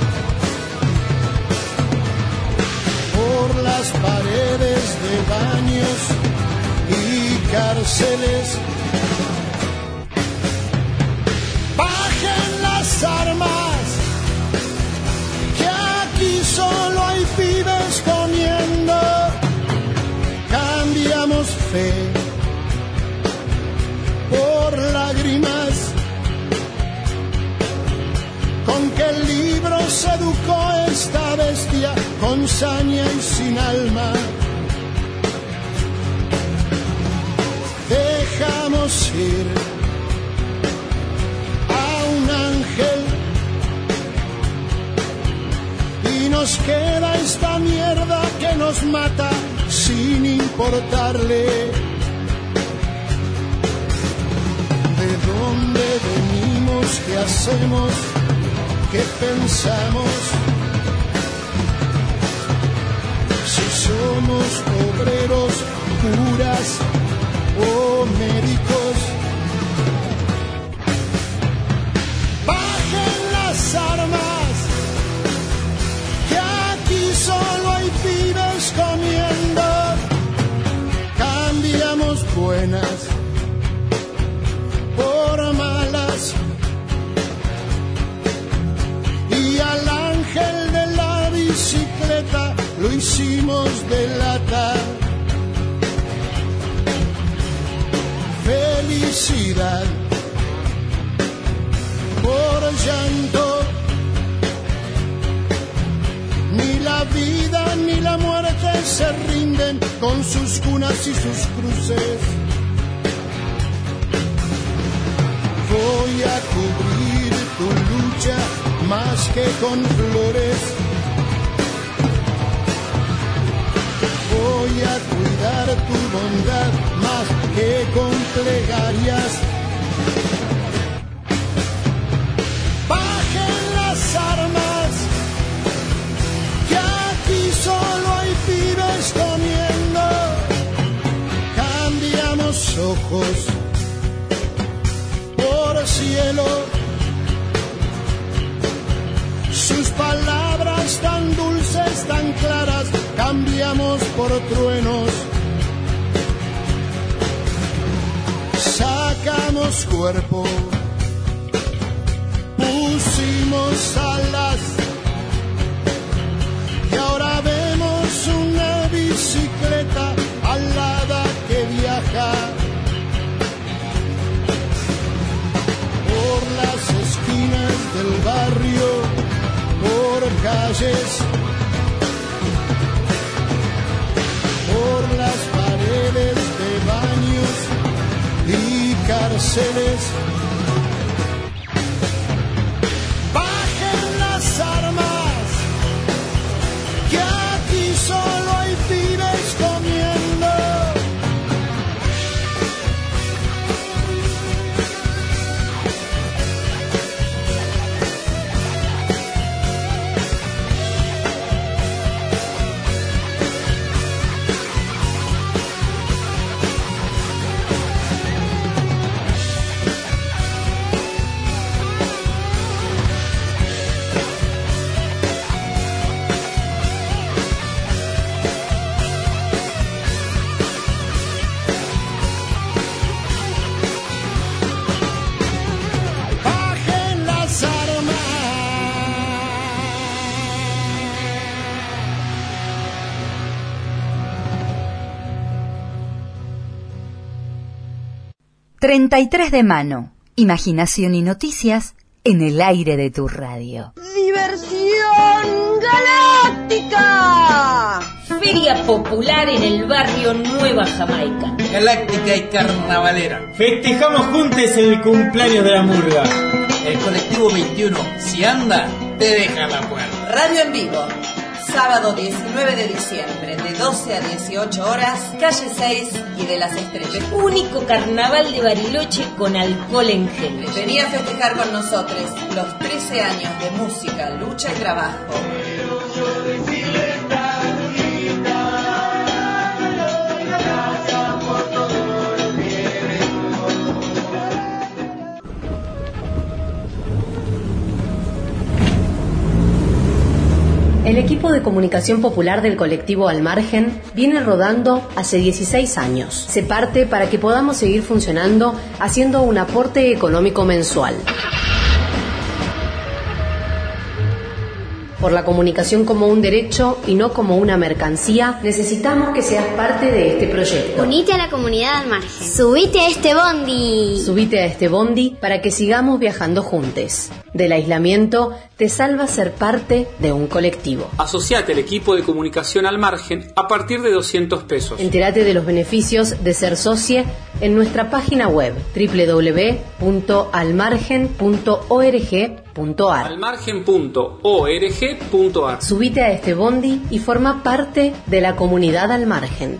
por las paredes de baños y cárceles. Bajen las armas, que aquí solo hay pibes comiendo. Cambiamos fe por lágrimas, con que el libro se educó esta bestia con saña y sin alma. Dejamos ir a un ángel y nos queda esta mierda que nos mata sin importarle de dónde venimos, qué hacemos, qué pensamos, si somos obreros, curas o médicos. Bajen las armas, que aquí solo hay pibes comiendo. Cambiamos buenas por malas, y al ángel de la bicicleta lo hicimos de lata. Felicidad por llanto, ni la vida ni la muerte se rinden con sus cunas y sus cruces. Voy a cubrir tu lucha más que con flores. Voy a cuidar tu bondad más que con plegarias. Bajen las armas, que aquí solo hay pibes comiendo. ojos por cielo. Sus palabras tan dulces, tan claras, cambiamos por truenos. Sacamos cuerpo, pusimos alas, y ahora vemos una bicicleta alada que viaja por las esquinas del barrio, por calles, por las paredes de baños y cárceles. Bajen las armas, que aquí solo hay pibes comiendo. treinta y tres de mano. Imaginación y noticias en el aire de tu radio. ¡Diversión galáctica! Feria popular en el barrio Nueva Jamaica. Galáctica y carnavalera. Festejamos juntos el cumpleaños de la murga. El colectivo veintiuno, si anda, te deja la puerta. Radio en vivo. Sábado diecinueve de diciembre, de doce a dieciocho horas, calle seis y de las Estrellas. Único carnaval de Bariloche con alcohol en gel. Vení a festejar con nosotros los trece años de música, lucha y trabajo. El equipo de comunicación popular del colectivo Al Margen viene rodando hace dieciséis años. Se parte para que podamos seguir funcionando haciendo un aporte económico mensual. Por la comunicación como un derecho y no como una mercancía, necesitamos que seas parte de este proyecto. Unite a la comunidad Al Margen. Subite a este bondi. Subite a este bondi para que sigamos viajando juntos. Del aislamiento te salva ser parte de un colectivo. Asociate al equipo de comunicación Al Margen a partir de doscientos pesos. Entérate de los beneficios de ser socie en nuestra página web doble u doble u doble u punto almargen punto org punto ar. almargen punto org punto ar. Subite a este bondi y forma parte de la comunidad Al Margen.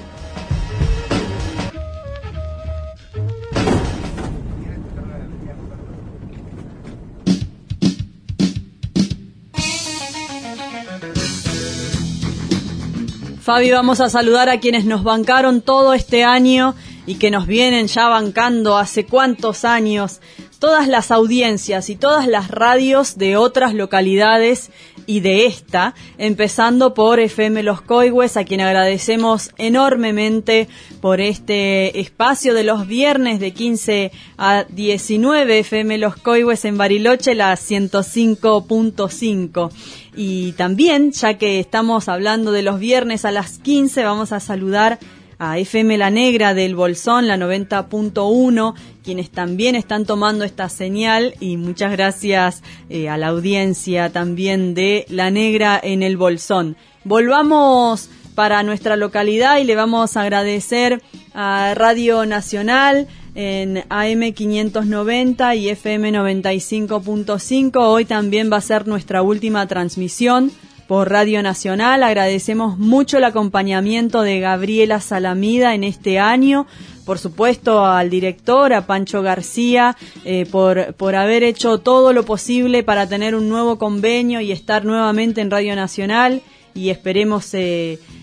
Fabi, vamos a saludar a quienes nos bancaron todo este año y que nos vienen ya bancando hace cuántos años. Todas las audiencias y todas las radios de otras localidades y de esta, empezando por F M Los Coigües, a quien agradecemos enormemente por este espacio de los viernes de quince a diecinueve, F M Los Coigües en Bariloche, la ciento cinco punto cinco. Y también, ya que estamos hablando de los viernes a las quince, vamos a saludar a F M La Negra del Bolsón, la noventa punto uno, quienes también están tomando esta señal, y muchas gracias eh, a la audiencia también de La Negra en el Bolsón. Volvamos para nuestra localidad y le vamos a agradecer a Radio Nacional en A M quinientos noventa y F M noventa y cinco punto cinco. Hoy también va a ser nuestra última transmisión por Radio Nacional. Agradecemos mucho el acompañamiento de Gabriela Salamida en este año, por supuesto al director, a Pancho García, eh, por, por haber hecho todo lo posible para tener un nuevo convenio y estar nuevamente en Radio Nacional, y esperemos eh,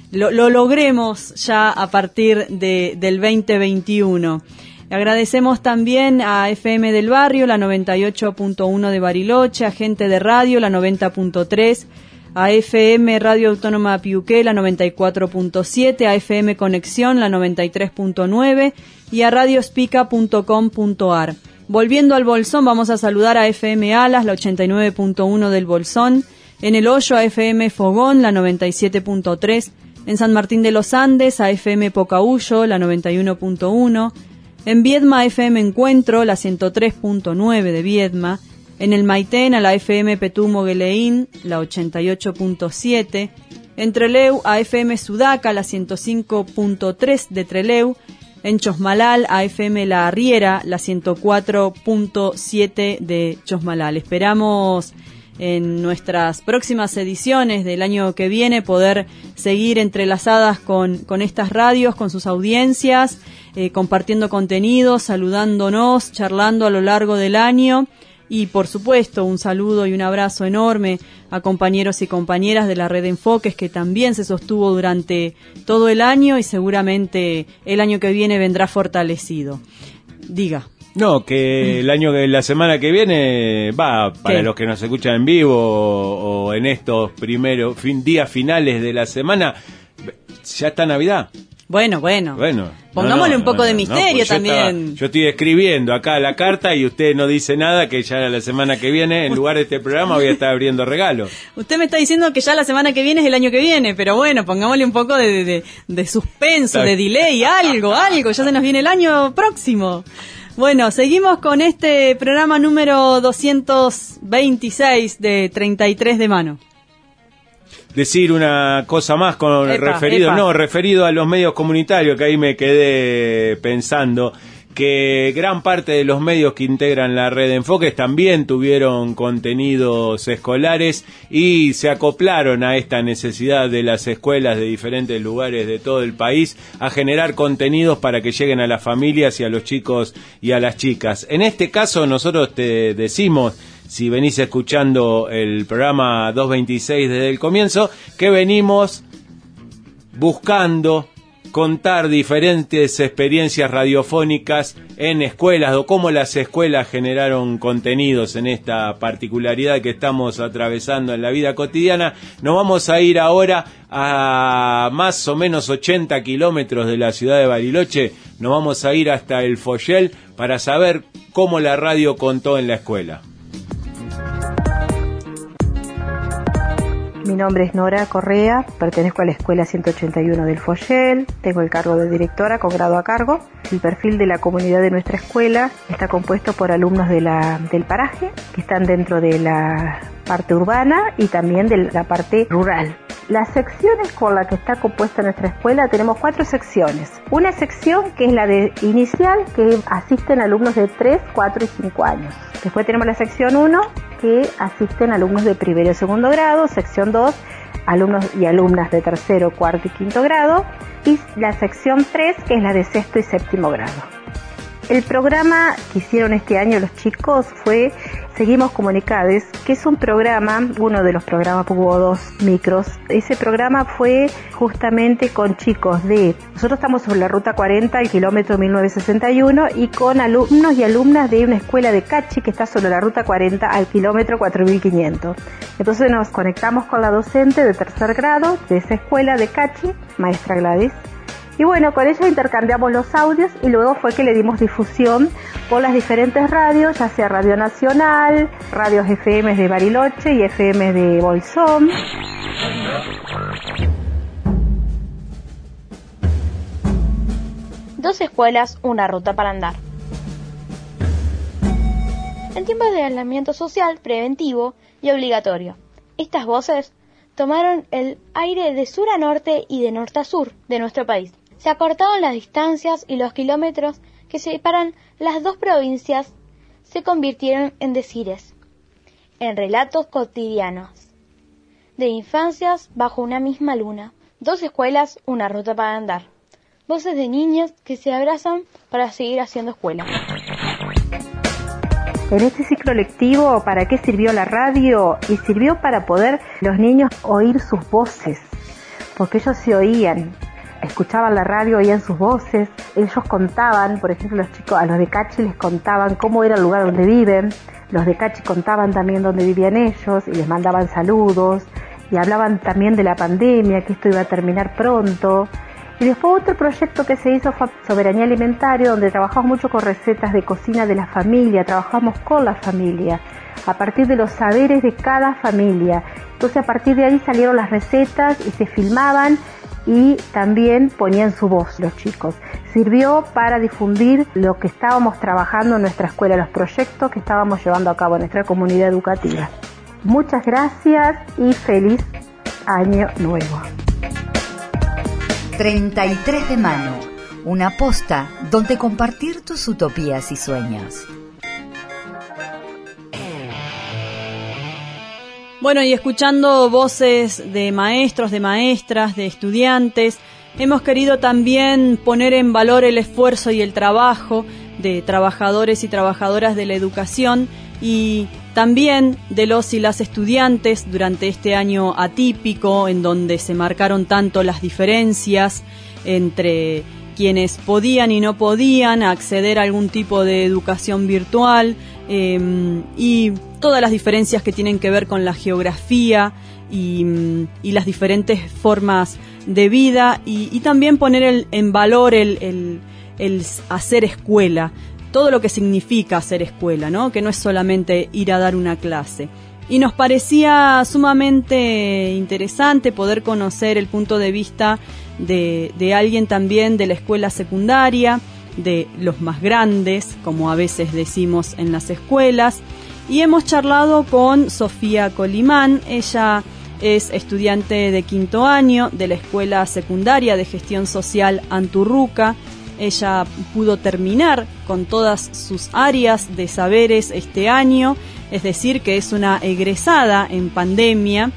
lo, lo logremos ya a partir de, del veinte veintiuno. Agradecemos también a F M del Barrio, la noventa y ocho punto uno de Bariloche, a Gente de Radio, la noventa punto tres, a F M Radio Autónoma Piuqué, la noventa y cuatro punto siete, a F M Conexión, la noventa y tres punto nueve y a radiospica punto com punto ar. Volviendo al Bolsón, vamos a saludar a F M Alas, la ochenta y nueve punto uno del Bolsón, en El Hoyo a F M Fogón, la noventa y siete punto tres, en San Martín de los Andes a F M Pocahuyo, la noventa y uno punto uno, en Viedma F M Encuentro, la ciento tres punto nueve de Viedma, en el Maitén a la F M Petumo Gueleín, la ochenta y ocho punto siete, en Trelew a F M Sudaca, la ciento cinco punto tres de Trelew, en Chosmalal a F M La Arriera, la ciento cuatro punto siete de Chosmalal. Esperamos en nuestras próximas ediciones del año que viene poder seguir entrelazadas con, con estas radios, con sus audiencias, eh, compartiendo contenidos, saludándonos, charlando a lo largo del año. Y por supuesto un saludo y un abrazo enorme a compañeros y compañeras de la Red Enfoques, que también se sostuvo durante todo el año y seguramente el año que viene vendrá fortalecido. Diga. No, que el año que la semana que viene va para ¿Qué? Los que nos escuchan en vivo o, o en estos primeros fin, días finales de la semana, ya está Navidad. Bueno, bueno. Bueno. Pongámosle no, no, un poco no, de no, misterio no, pues también. Yo, estaba, yo estoy escribiendo acá la carta y usted no dice nada, que ya la semana que viene, en lugar de este programa, voy a estar abriendo regalos. Usted me está diciendo que ya la semana que viene es el año que viene, pero bueno, pongámosle un poco de, de, de suspenso, de delay, algo, algo, ya se nos viene el año próximo. Bueno, seguimos con este programa número doscientos veintiséis de treinta y tres de mano. Decir una cosa más con epa, referido, epa. no, referido a los medios comunitarios, que ahí me quedé pensando que gran parte de los medios que integran la Red de Enfoques también tuvieron contenidos escolares y se acoplaron a esta necesidad de las escuelas de diferentes lugares de todo el país a generar contenidos para que lleguen a las familias y a los chicos y a las chicas. En este caso nosotros te decimos, si venís escuchando el programa doscientos veintiséis desde el comienzo, que venimos buscando contar diferentes experiencias radiofónicas en escuelas o cómo las escuelas generaron contenidos en esta particularidad que estamos atravesando en la vida cotidiana. Nos vamos a ir ahora a más o menos ochenta kilómetros de la ciudad de Bariloche. Nos vamos a ir hasta el Foyel para saber cómo la radio contó en la escuela. Mi nombre es Nora Correa, pertenezco a la Escuela ciento ochenta y uno del Foyel, tengo el cargo de directora con grado a cargo. El perfil de la comunidad de nuestra escuela está compuesto por alumnos de la, del paraje, que están dentro de la parte urbana y también de la parte rural. Las secciones con las que está compuesta nuestra escuela, tenemos cuatro secciones. Una sección que es la de inicial, que asisten alumnos de tres, cuatro y cinco años. Después tenemos la sección uno, que asisten alumnos de primero y segundo grado. Sección dos, alumnos y alumnas de tercero, cuarto y quinto grado. Y la sección tres, que es la de sexto y séptimo grado. El programa que hicieron este año los chicos fue Seguimos Comunicades, que es un programa, uno de los programas, hubo dos micros. Ese programa fue justamente con chicos de, nosotros estamos sobre la ruta cuarenta, el kilómetro mil novecientos sesenta y uno, y con alumnos y alumnas de una escuela de Cachi que está sobre la ruta cuarenta al kilómetro cuatro mil quinientos. Entonces nos conectamos con la docente de tercer grado de esa escuela de Cachi, maestra Gladys. Y bueno, con ella intercambiamos los audios y luego fue que le dimos difusión por las diferentes radios, ya sea Radio Nacional, radios F M de Bariloche y F M de Bolsón. Dos escuelas, una ruta para andar. En tiempos de aislamiento social preventivo y obligatorio, estas voces tomaron el aire de sur a norte y de norte a sur de nuestro país. Se acortaron las distancias y los kilómetros que separan las dos provincias se convirtieron en decires, en relatos cotidianos, de infancias bajo una misma luna. Dos escuelas, una ruta para andar. Voces de niños que se abrazan para seguir haciendo escuela. En este ciclo lectivo, ¿para qué sirvió la radio? Y sirvió para poder los niños oír sus voces. porque ellos se oían, escuchaban la radio, oían sus voces, ellos contaban, por ejemplo, los chicos, a los de Cachi les contaban cómo era el lugar donde viven, los de Cachi contaban también dónde vivían ellos y les mandaban saludos, y hablaban también de la pandemia, que esto iba a terminar pronto. Y después otro proyecto que se hizo fue Soberanía Alimentaria, donde trabajamos mucho con recetas de cocina de la familia, trabajamos con la familia, a partir de los saberes de cada familia. Entonces a partir de ahí salieron las recetas y se filmaban y también ponían su voz los chicos. Sirvió para difundir lo que estábamos trabajando en nuestra escuela, los proyectos que estábamos llevando a cabo en nuestra comunidad educativa. Muchas gracias y feliz año nuevo. treinta y tres de mano, una posta donde compartir tus utopías y sueños. Bueno, y escuchando voces de maestros, de maestras, de estudiantes, hemos querido también poner en valor el esfuerzo y el trabajo de trabajadores y trabajadoras de la educación y también de los y las estudiantes durante este año atípico en donde se marcaron tanto las diferencias entre quienes podían y no podían acceder a algún tipo de educación virtual eh, y todas las diferencias que tienen que ver con la geografía y, y las diferentes formas de vida y, y también poner el, en valor el, el, el hacer escuela. Todo lo que significa hacer escuela, ¿no? Que no es solamente ir a dar una clase. Y nos parecía sumamente interesante poder conocer el punto de vista de, de alguien también de la escuela secundaria, de los más grandes, como a veces decimos en las escuelas. Y hemos charlado con Sofía Colimán. Ella es estudiante de quinto año de la Escuela Secundaria de Gestión Social Anturruca. Ella pudo terminar con todas sus áreas de saberes este año, es decir, que es una egresada en pandemia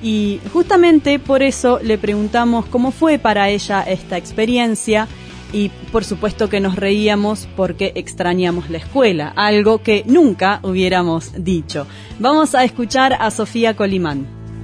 y justamente por eso le preguntamos cómo fue para ella esta experiencia y por supuesto que nos reíamos porque extrañamos la escuela, algo que nunca hubiéramos dicho. Vamos a escuchar a Sofía Colimán.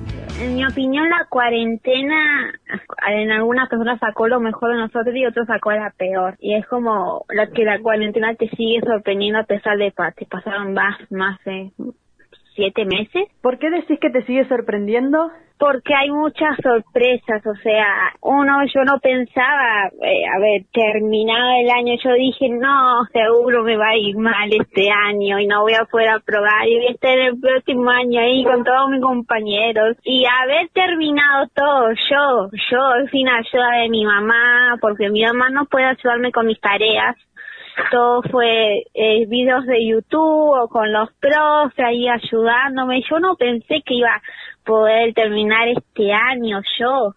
En mi opinión, la cuarentena en algunas personas sacó lo mejor de nosotros y otros sacó la peor. Y es como la que la cuarentena te sigue sorprendiendo a pesar de que te pasaron más, más de siete meses. ¿Por qué decís que te sigue sorprendiendo? Porque hay muchas sorpresas, o sea, uno, yo no pensaba, eh, a ver, terminado el año, yo dije, no, seguro me va a ir mal este año y no voy a poder aprobar y voy a estar el próximo año ahí con todos mis compañeros. Y haber terminado todo, yo, yo, sin ayuda de mi mamá, porque mi mamá no puede ayudarme con mis tareas. Todo fue eh, videos de YouTube o con los profes ahí ayudándome. Yo no pensé que iba a poder terminar este año yo,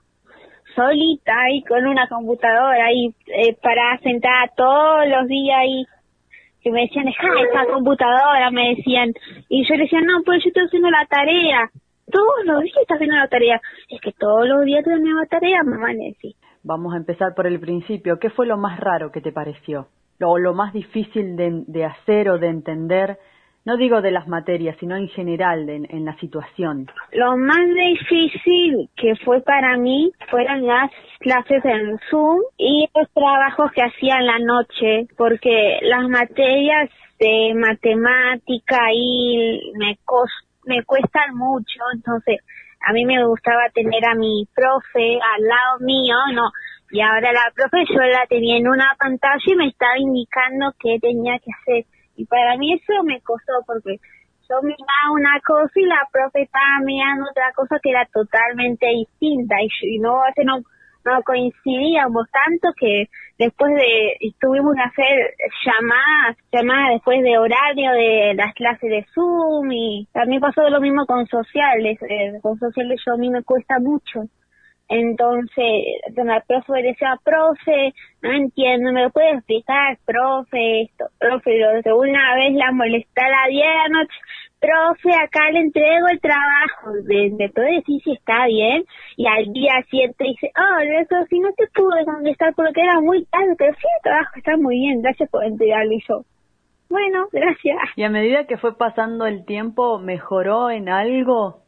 solita ahí con una computadora ahí eh, para sentada todos los días ahí. Que me decían, deja esa computadora, me decían. Y yo le decía, no, pues yo estoy haciendo la tarea. Todos los días estás haciendo la tarea. Es que todos los días tengo nueva tarea, mamá le decía. Vamos a empezar por el principio. ¿Qué fue lo más raro que te pareció? O lo más difícil de, de hacer o de entender, no digo de las materias, sino en general de, en la situación. Lo más difícil que fue para mí fueron las clases en Zoom y los trabajos que hacía en la noche, porque las materias de matemática y me, cos, me cuestan mucho, entonces a mí me gustaba tener a mi profe al lado mío, no. Y ahora la profe yo la tenía en una pantalla y me estaba indicando qué tenía que hacer. Y para mí eso me costó porque yo miraba una cosa y la profe estaba mirando otra cosa que era totalmente distinta. Y, yo, y no, no, no coincidíamos tanto que después de, tuvimos que hacer llamadas, llamadas después de horario de las clases de Zoom. Y también pasó lo mismo con sociales. Eh, con sociales yo a mí me cuesta mucho. Entonces, la profe le decía, profe, no entiendo, ¿me lo puede explicar, profe? Esto, profe, lo, una vez la molesté a las diez de la noche, profe, acá le entrego el trabajo, ¿me, me puede decir si está bien? Y al día siguiente dice, oh, eso sí no te pude contestar porque era muy tarde, pero sí el trabajo está muy bien, gracias por entregarlo. Y yo, bueno, gracias. Y a medida que fue pasando el tiempo, ¿mejoró en algo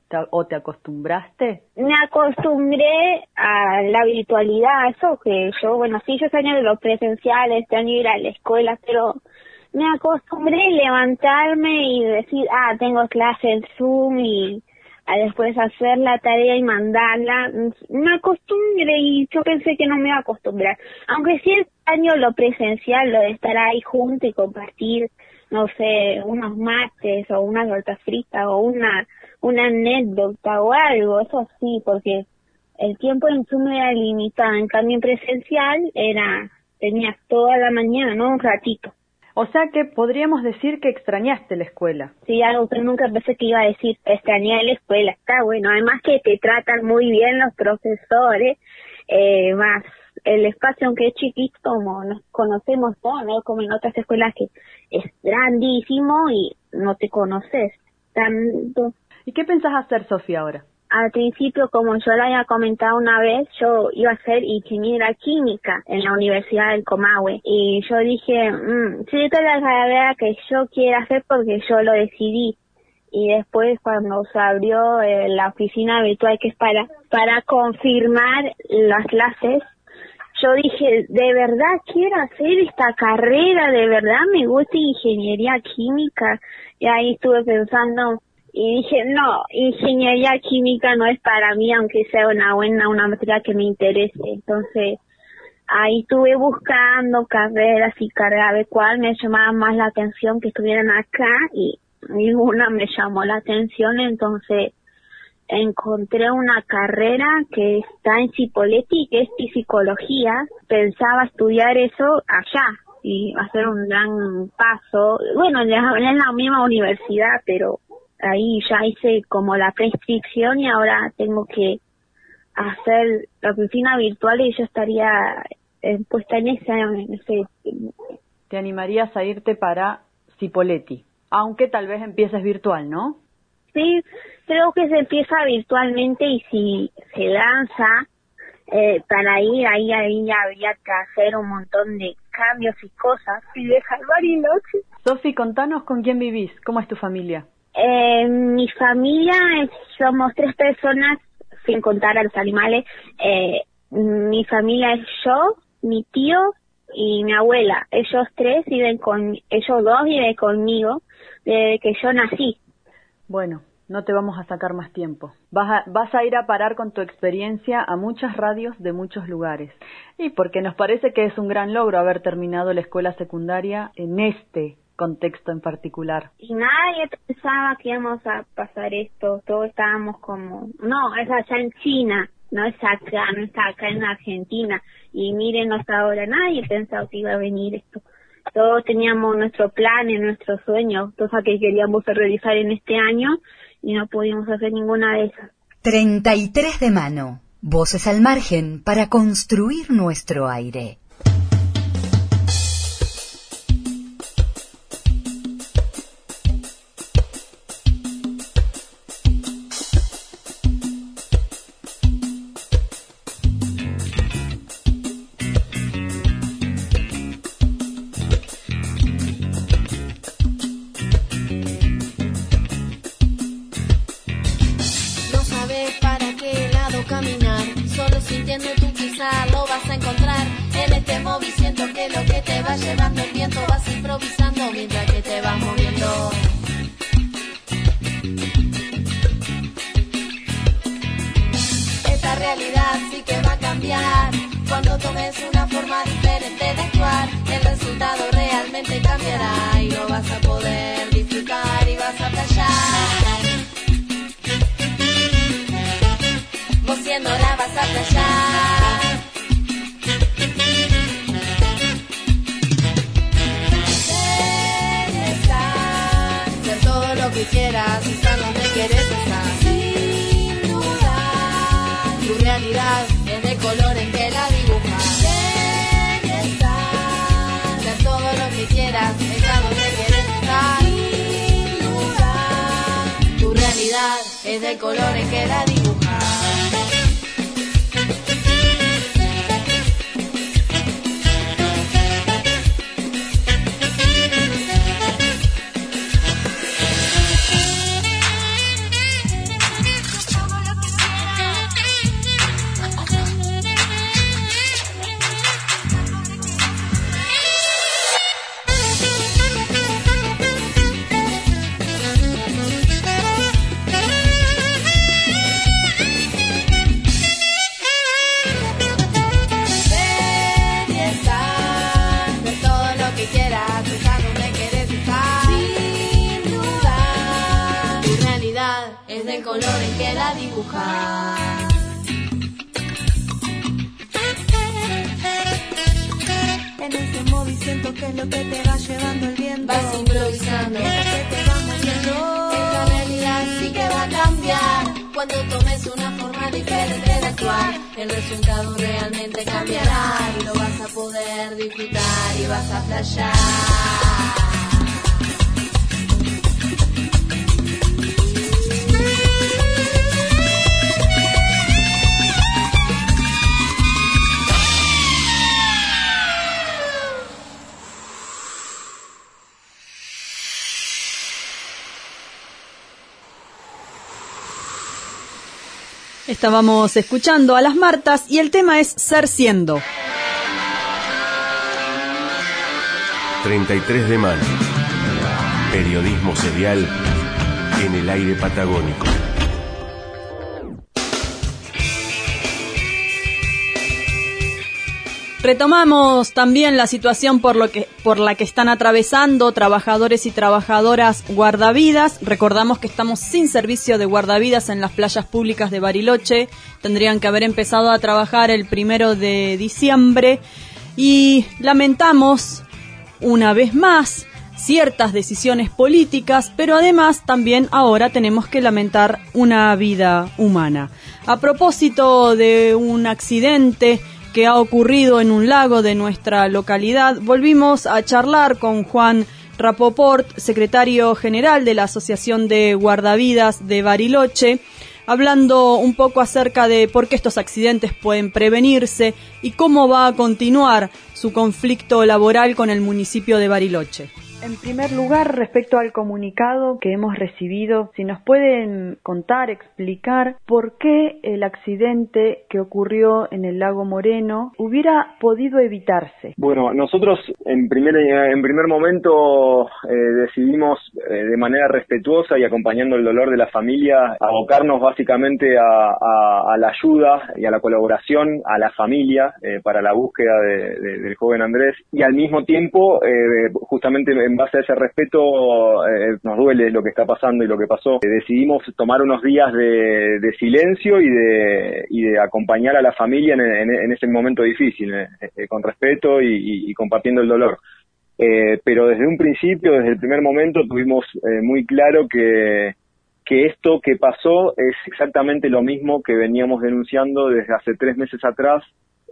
¿Te- ¿O te acostumbraste? Me acostumbré a la virtualidad, eso que yo, bueno, sí, yo extraño de lo presencial, extraño ir a la escuela, pero me acostumbré a levantarme y decir, ah, tengo clase en Zoom y a después hacer la tarea y mandarla. Me acostumbré y yo pensé que no me iba a acostumbrar. Aunque sí extraño lo presencial, lo de estar ahí junto y compartir, no sé, unos mates o una torta frita o una una anécdota o algo, eso sí, porque el tiempo en Zoom era limitado, en cambio en presencial era, tenías toda la mañana, no un ratito. O sea que podríamos decir que extrañaste la escuela. Sí, algo que nunca pensé que iba a decir, extrañé la escuela, está bueno, además que te tratan muy bien los profesores, eh, más el espacio aunque es chiquito, como nos conocemos todos, ¿no? Como en otras escuelas que es grandísimo y no te conoces tanto. ¿Y qué pensás hacer, Sofía, ahora? Al principio, como yo lo había comentado una vez, yo iba a ser ingeniera química en la Universidad del Comahue. Y yo dije, mmm, sí, esta es la carrera que yo quiero hacer porque yo lo decidí. Y después, cuando se abrió eh, la oficina virtual, que es para, para confirmar las clases, yo dije, de verdad quiero hacer esta carrera, de verdad me gusta ingeniería química. Y ahí estuve pensando, y dije, no, ingeniería química no es para mí, aunque sea una buena, una materia que me interese. Entonces, ahí estuve buscando carreras y carreras, a ver cuál me llamaba más la atención que estuvieran acá, y ninguna me llamó la atención. Entonces, encontré una carrera que está en Cipolletti, que es psicología. Pensaba estudiar eso allá y hacer un gran paso. Bueno, en la misma universidad, pero ahí ya hice como la prescripción y ahora tengo que hacer la oficina virtual y yo estaría eh, puesta en ese, en ese... ¿Te animarías a irte para Cipolletti? Aunque tal vez empieces virtual, ¿no? Sí, creo que se empieza virtualmente y si se lanza eh, para ir, ahí, ahí habría que hacer un montón de cambios y cosas y dejar Bariloche. Sofi, contanos con quién vivís, ¿cómo es tu familia? Eh, mi familia es, somos tres personas, sin contar a los animales. Eh, mi familia es yo, mi tío y mi abuela. Ellos tres viven con, ellos dos viven conmigo desde que yo nací. Bueno, no te vamos a sacar más tiempo. Vas a, vas a ir a parar con tu experiencia a muchas radios de muchos lugares. Y porque nos parece que es un gran logro haber terminado la escuela secundaria en este contexto en particular. Y nadie pensaba que íbamos a pasar esto, todos estábamos como, no, es allá en China, no es acá, no está acá en Argentina, y miren hasta ahora, nadie pensaba que iba a venir esto. Todos teníamos nuestro plan y nuestros sueños, cosas que queríamos realizar en este año, y no pudimos hacer ninguna de esas. treinta y tres de mano, voces al margen para construir nuestro aire. Llevando el viento, vas improvisando mientras que te vas moviendo. Esta realidad sí que va a cambiar cuando tomes una forma diferente de actuar. El resultado realmente cambiará y lo vas a poder disfrutar y vas a playar. Vos siéndola vas a playar. Que quieras, estar donde quieres estar. Sin duda, tu realidad es de color en que la dibujas. Bienestar, ser todo lo que quieras, estar donde quieres estar. Sin duda, tu realidad es del color en que la dibujas. realidad es del color en que la dibujas. En ese móvil siento que es lo que te va llevando el viento. Vas improvisando, mientras que te va moviendo. Esta realidad sí que va a cambiar cuando tomes una forma diferente de actuar. El resultado realmente cambiará y lo vas a poder disfrutar y vas a flashear. Estábamos escuchando a las Martas y el tema es Ser Siendo. treinta y tres de mayo. Periodismo serial en el aire patagónico. Retomamos también la situación por, lo que, por la que están atravesando trabajadores y trabajadoras guardavidas. Recordamos que estamos sin servicio de guardavidas en las playas públicas de Bariloche. Tendrían que haber empezado a trabajar el primero de diciembre. Y lamentamos una vez más ciertas decisiones políticas, pero además también ahora tenemos que lamentar una vida humana. A propósito de un accidente que ha ocurrido en un lago de nuestra localidad, volvimos a charlar con Juan Rapoport, secretario general de la Asociación de Guardavidas de Bariloche, hablando un poco acerca de por qué estos accidentes pueden prevenirse y cómo va a continuar su conflicto laboral con el municipio de Bariloche. En primer lugar, respecto al comunicado que hemos recibido, si nos pueden contar, explicar por qué el accidente que ocurrió en el lago Moreno hubiera podido evitarse. Bueno, nosotros en primer, en primer momento eh, decidimos eh, de manera respetuosa y acompañando el dolor de la familia, abocarnos básicamente a, a, a la ayuda y a la colaboración a la familia eh, para la búsqueda de, de, del joven Andrés, y al mismo tiempo, eh, justamente en base a ese respeto, eh, nos duele lo que está pasando y lo que pasó. Eh, decidimos tomar unos días de, de silencio y de, y de acompañar a la familia en, en, en ese momento difícil, eh, eh, con respeto y, y, y compartiendo el dolor. Eh, pero desde un principio, desde el primer momento, tuvimos eh, muy claro que, que esto que pasó es exactamente lo mismo que veníamos denunciando desde hace tres meses atrás,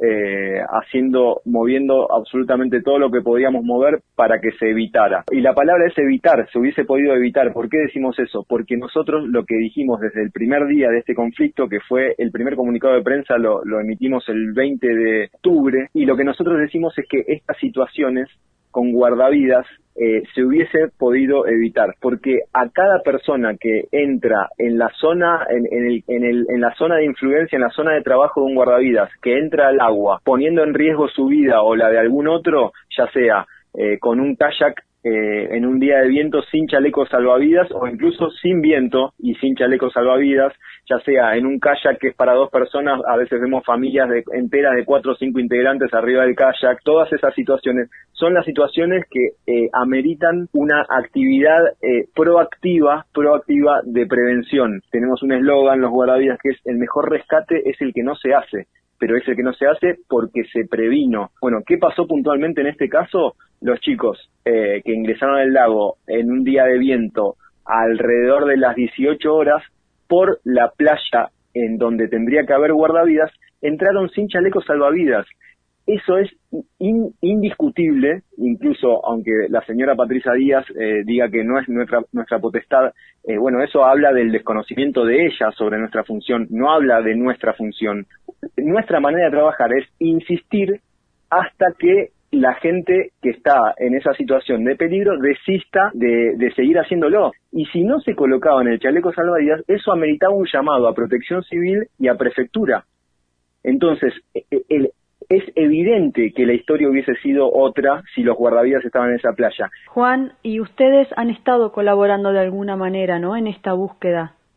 Eh, haciendo, moviendo absolutamente todo lo que podíamos mover para que se evitara. Y la palabra es evitar, se hubiese podido evitar. ¿Por qué decimos eso? Porque nosotros lo que dijimos desde el primer día de este conflicto, que fue el primer comunicado de prensa, lo, lo emitimos el veinte de octubre, y lo que nosotros decimos es que estas situaciones con guardavidas eh, se hubiese podido evitar, porque a cada persona que entra en la zona en, en, el, en, el, en la zona de influencia, en la zona de trabajo de un guardavidas, que entra al agua poniendo en riesgo su vida o la de algún otro, ya sea eh, con un kayak eh, en un día de viento sin chaleco salvavidas, o incluso sin viento y sin chaleco salvavidas, ya sea en un kayak que es para dos personas, a veces vemos familias de, enteras de cuatro o cinco integrantes arriba del kayak. Todas esas situaciones son las situaciones que eh, ameritan una actividad eh, proactiva, proactiva de prevención. Tenemos un eslogan, los guardavidas, que es: el mejor rescate es el que no se hace, pero es el que no se hace porque se previno. Bueno, ¿qué pasó puntualmente en este caso? Los chicos eh, que ingresaron al lago en un día de viento alrededor de las dieciocho horas, por la playa en donde tendría que haber guardavidas, entraron sin chalecos salvavidas. Eso es in, indiscutible, incluso aunque la señora Patricia Díaz eh, diga que no es nuestra, nuestra potestad, eh, bueno, eso habla del desconocimiento de ella sobre nuestra función, no habla de nuestra función. Nuestra manera de trabajar es insistir hasta que la gente que está en esa situación de peligro desista de, de seguir haciéndolo. Y si no se colocaba en el chaleco salvavidas, eso ameritaba un llamado a Protección Civil y a Prefectura. Entonces, el, es evidente que la historia hubiese sido otra si los guardavidas estaban en esa playa. Juan, y ustedes han estado colaborando de alguna manera, ¿no?, en esta búsqueda.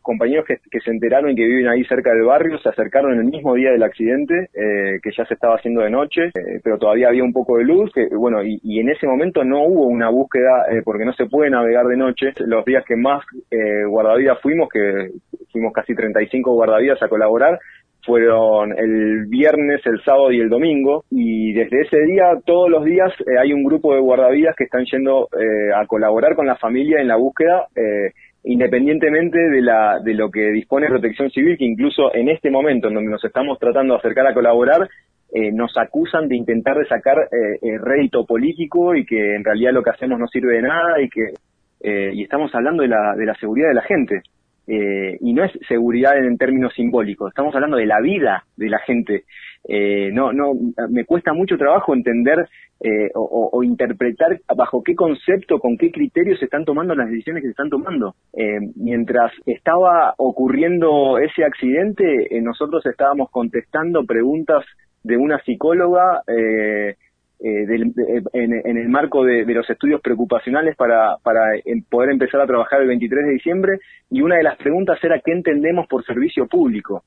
compañeros que, que se enteraron y que viven ahí cerca del barrio se acercaron el mismo día del accidente, eh, que ya se estaba haciendo de noche, eh, pero todavía había un poco de luz, que bueno, y, y en ese momento no hubo una búsqueda, eh, porque no se puede navegar de noche. Los días que más eh, guardavidas fuimos, que fuimos casi treinta y cinco guardavidas a colaborar, fueron el viernes, el sábado y el domingo, y desde ese día, todos los días, eh, hay un grupo de guardavidas que están yendo eh, a colaborar con la familia en la búsqueda, eh, independientemente de la de lo que dispone Protección Civil, que incluso en este momento en donde nos estamos tratando de acercar a colaborar, eh, nos acusan de intentar de sacar eh, eh, rédito político y que en realidad lo que hacemos no sirve de nada y que eh, y estamos hablando de la de la seguridad de la gente. Eh, y no es seguridad en términos simbólicos, estamos hablando de la vida de la gente. Eh, no, no, me cuesta mucho trabajo entender eh, o, o interpretar bajo qué concepto, con qué criterios se están tomando las decisiones que se están tomando. Eh, mientras estaba ocurriendo ese accidente, eh, nosotros estábamos contestando preguntas de una psicóloga eh, Eh, del, de, en, en el marco de, de los estudios preocupacionales para, para em, poder empezar a trabajar el veintitrés de diciembre, y una de las preguntas era ¿qué entendemos por servicio público?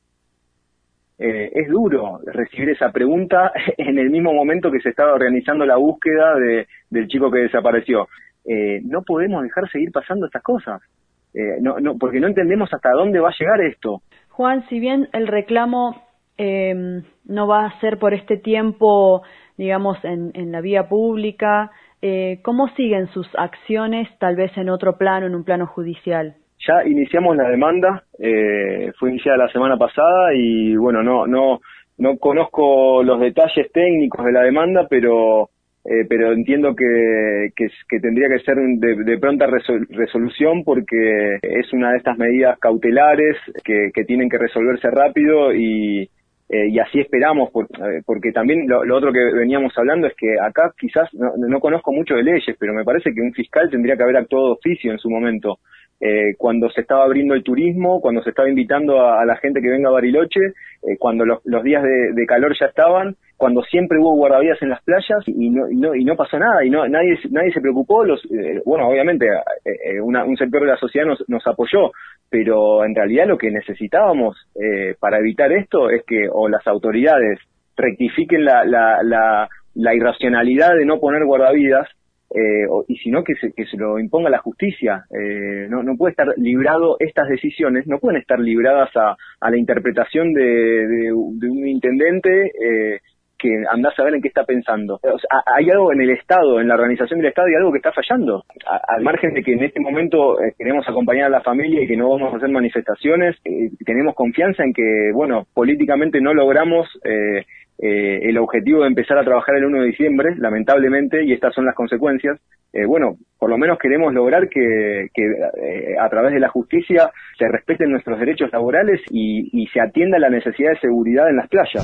Eh, es duro recibir esa pregunta en el mismo momento que se estaba organizando la búsqueda de, del chico que desapareció. Eh, no podemos dejar seguir pasando estas cosas, eh, no, no, porque no entendemos hasta dónde va a llegar esto. Juan, si bien el reclamo eh, no va a ser por este tiempo, digamos, en, en la vía pública, eh, ¿cómo siguen sus acciones, tal vez en otro plano, en un plano judicial? Ya iniciamos la demanda, eh, fue iniciada la semana pasada y bueno, no no no conozco los detalles técnicos de la demanda, pero eh, pero entiendo que, que, que tendría que ser de, de pronta resol, resolución porque es una de estas medidas cautelares que, que tienen que resolverse rápido y Eh, y así esperamos, por, eh, porque también lo, lo otro que veníamos hablando es que acá quizás, no, no conozco mucho de leyes, pero me parece que un fiscal tendría que haber actuado de oficio en su momento, eh, cuando se estaba abriendo el turismo, cuando se estaba invitando a, a la gente que venga a Bariloche, eh, cuando los, los días de, de calor ya estaban, cuando siempre hubo guardavidas en las playas y no, y no, y no pasó nada, y no nadie nadie se preocupó. Los eh, bueno, obviamente eh, una, un sector de la sociedad nos, nos apoyó, pero en realidad lo que necesitábamos eh, para evitar esto es que o las autoridades rectifiquen la, la, la, la irracionalidad de no poner guardavidas, eh, o, y si no que se, que se lo imponga la justicia. Eh, no, no puede estar librado, estas decisiones no pueden estar libradas a, a la interpretación de, de, de un intendente eh, que andá a saber en qué está pensando. O sea, hay algo en el Estado, en la organización del Estado, y algo que está fallando. A, al margen de que en este momento eh, queremos acompañar a la familia y que no vamos a hacer manifestaciones, eh, tenemos confianza en que, bueno, políticamente no logramos eh, eh, el objetivo de empezar a trabajar el uno de diciembre, lamentablemente, y estas son las consecuencias. Eh, bueno, por lo menos queremos lograr que, que eh, a través de la justicia se respeten nuestros derechos laborales y, y se atienda la necesidad de seguridad en las playas.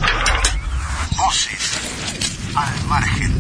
Voces al margen.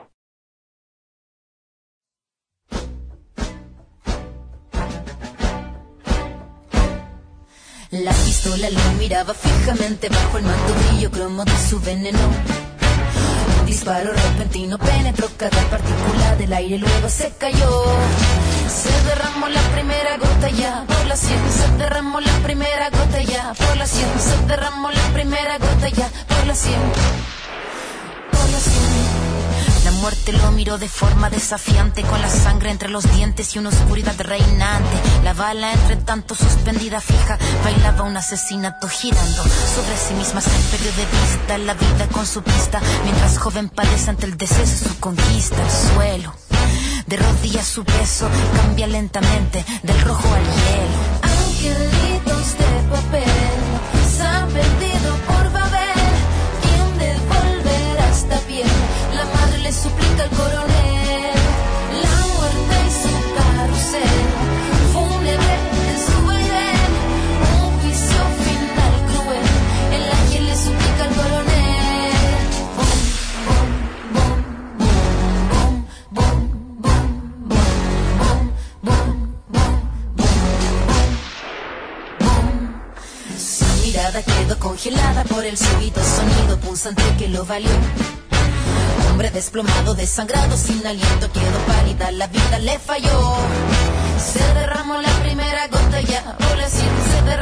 La pistola lo miraba fijamente bajo el manto brillo cromo de su veneno. Un disparo repentino penetró cada partícula del aire, luego se cayó. Se derramó la primera gota ya por la sien, se derramó la primera gota ya por la sien, se derramó la primera gota ya por la sien, por la sien. La muerte lo miró de forma desafiante, con la sangre entre los dientes y una oscuridad reinante. La bala entre tanto suspendida fija, bailaba un asesinato girando sobre sí misma. Se perdió de vista la vida con su pista, mientras joven padece ante el deseo de su conquista. El suelo, de rodillas su peso, cambia lentamente del rojo al hielo. Angelitos de papel se han perdido por Babel. ¿Quién devolverá esta piel? La madre le suplica al coronel. La muerte y su carrusel, fúnebre en su vaivén. Un juicio final cruel, el ángel le suplica al coronel. Bom, bom, bom, bom, bom, bom, bom, bom, bom, bom. Su mirada quedó congelada por el súbito sonido punzante que lo valió. Hombre desplomado, desangrado, sin aliento, quedó pálida, la vida le falló. Se derramó la primera gota ya por la sien, se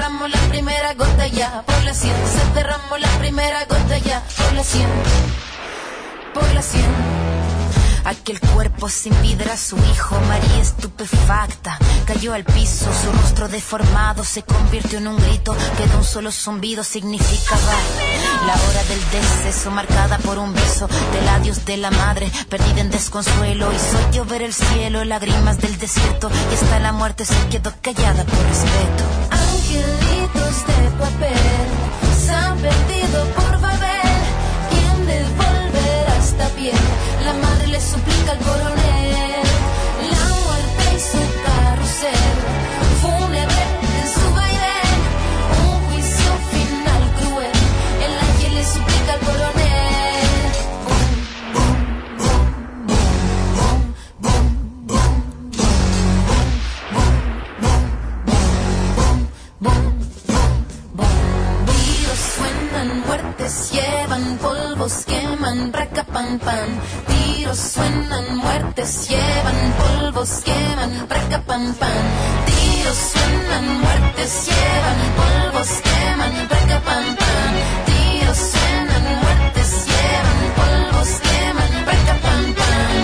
primera gota ya, por la cien. Se derramó la primera gota ya, por la cien, por la cien. Aquel cuerpo sin vida era su hijo, María estupefacta cayó al piso, su rostro deformado se convirtió en un grito que de un solo zumbido significaba la hora del deceso, marcada por un beso del adiós de la madre, perdida en desconsuelo. Hizo llover el cielo, lágrimas del desierto, y hasta la muerte se quedó callada por respeto. Angelitos de papel se han perdido por Babel, ¿quién devolverá esta piel? La madre le suplica al coronel la muerte y su carrusel fúnebre en su vaivén, un juicio final cruel. El ángel le suplica al coronel. Tiros suenan, muertes llevan, polvos queman, raca pan pan. Tiros suenan, muertes llevan, polvos queman, raca pan pan. Tiros suenan, muertes llevan, polvos queman, raca pan pan. Tiros suenan, muertes llevan, polvos queman, raca pan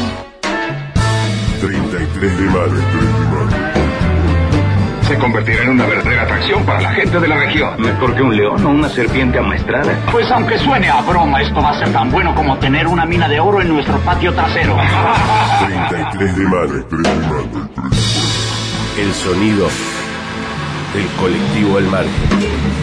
pan. treinta y tres de mayo. Se convertirá en una verdadera atracción para la gente de la región. Mejor que un león o una serpiente amaestrada. Pues aunque suene a broma, esto va a ser tan bueno como tener una mina de oro en nuestro patio trasero. treinta y tres de mayo. El sonido del colectivo El Margen.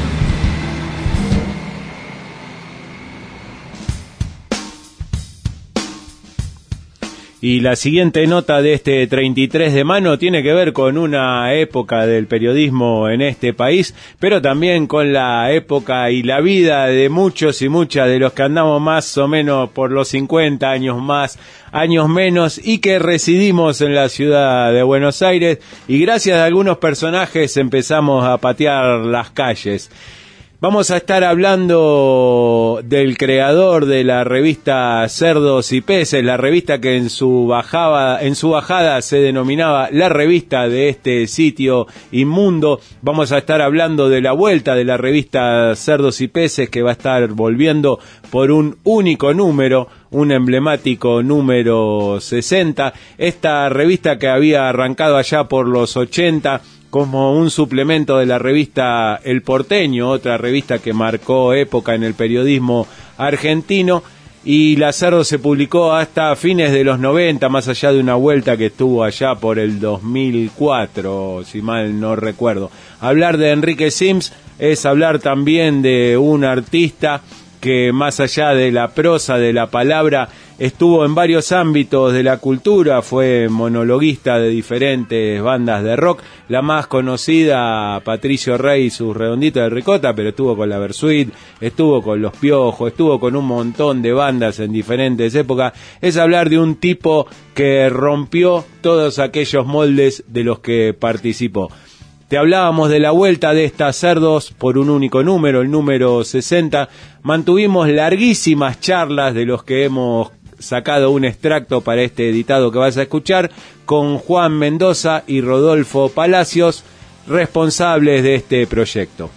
Y la siguiente nota de este treinta y tres de mano tiene que ver con una época del periodismo en este país, pero también con la época y la vida de muchos y muchas de los que andamos más o menos por los cincuenta años más, años menos, y que residimos en la ciudad de Buenos Aires, y gracias a algunos personajes empezamos a patear las calles. Vamos a estar hablando del creador de la revista Cerdos y Peces, la revista que en su bajada, en su bajada se denominaba la revista de este sitio inmundo. Vamos a estar hablando de la vuelta de la revista Cerdos y Peces, que va a estar volviendo por un único número, un emblemático número sesenta. Esta revista que había arrancado allá por los ochenta como un suplemento de la revista El Porteño, otra revista que marcó época en el periodismo argentino, y la Cerdo se publicó hasta fines de los noventa, más allá de una vuelta que estuvo allá por el dos mil cuatro, si mal no recuerdo. Hablar de Enrique Sims es hablar también de un artista que, más allá de la prosa, de la palabra, estuvo en varios ámbitos de la cultura, fue monologuista de diferentes bandas de rock, la más conocida, Patricio Rey y sus Redonditos de Ricota, pero estuvo con la Versuit, estuvo con Los Piojos, estuvo con un montón de bandas en diferentes épocas. Es hablar de un tipo que rompió todos aquellos moldes de los que participó. Te hablábamos de la vuelta de estas Cerdos por un único número, el número sesenta. Mantuvimos larguísimas charlas, de los que hemos sacado un extracto para este editado que vas a escuchar, con Juan Mendoza y Rodolfo Palacios, responsables de este proyecto.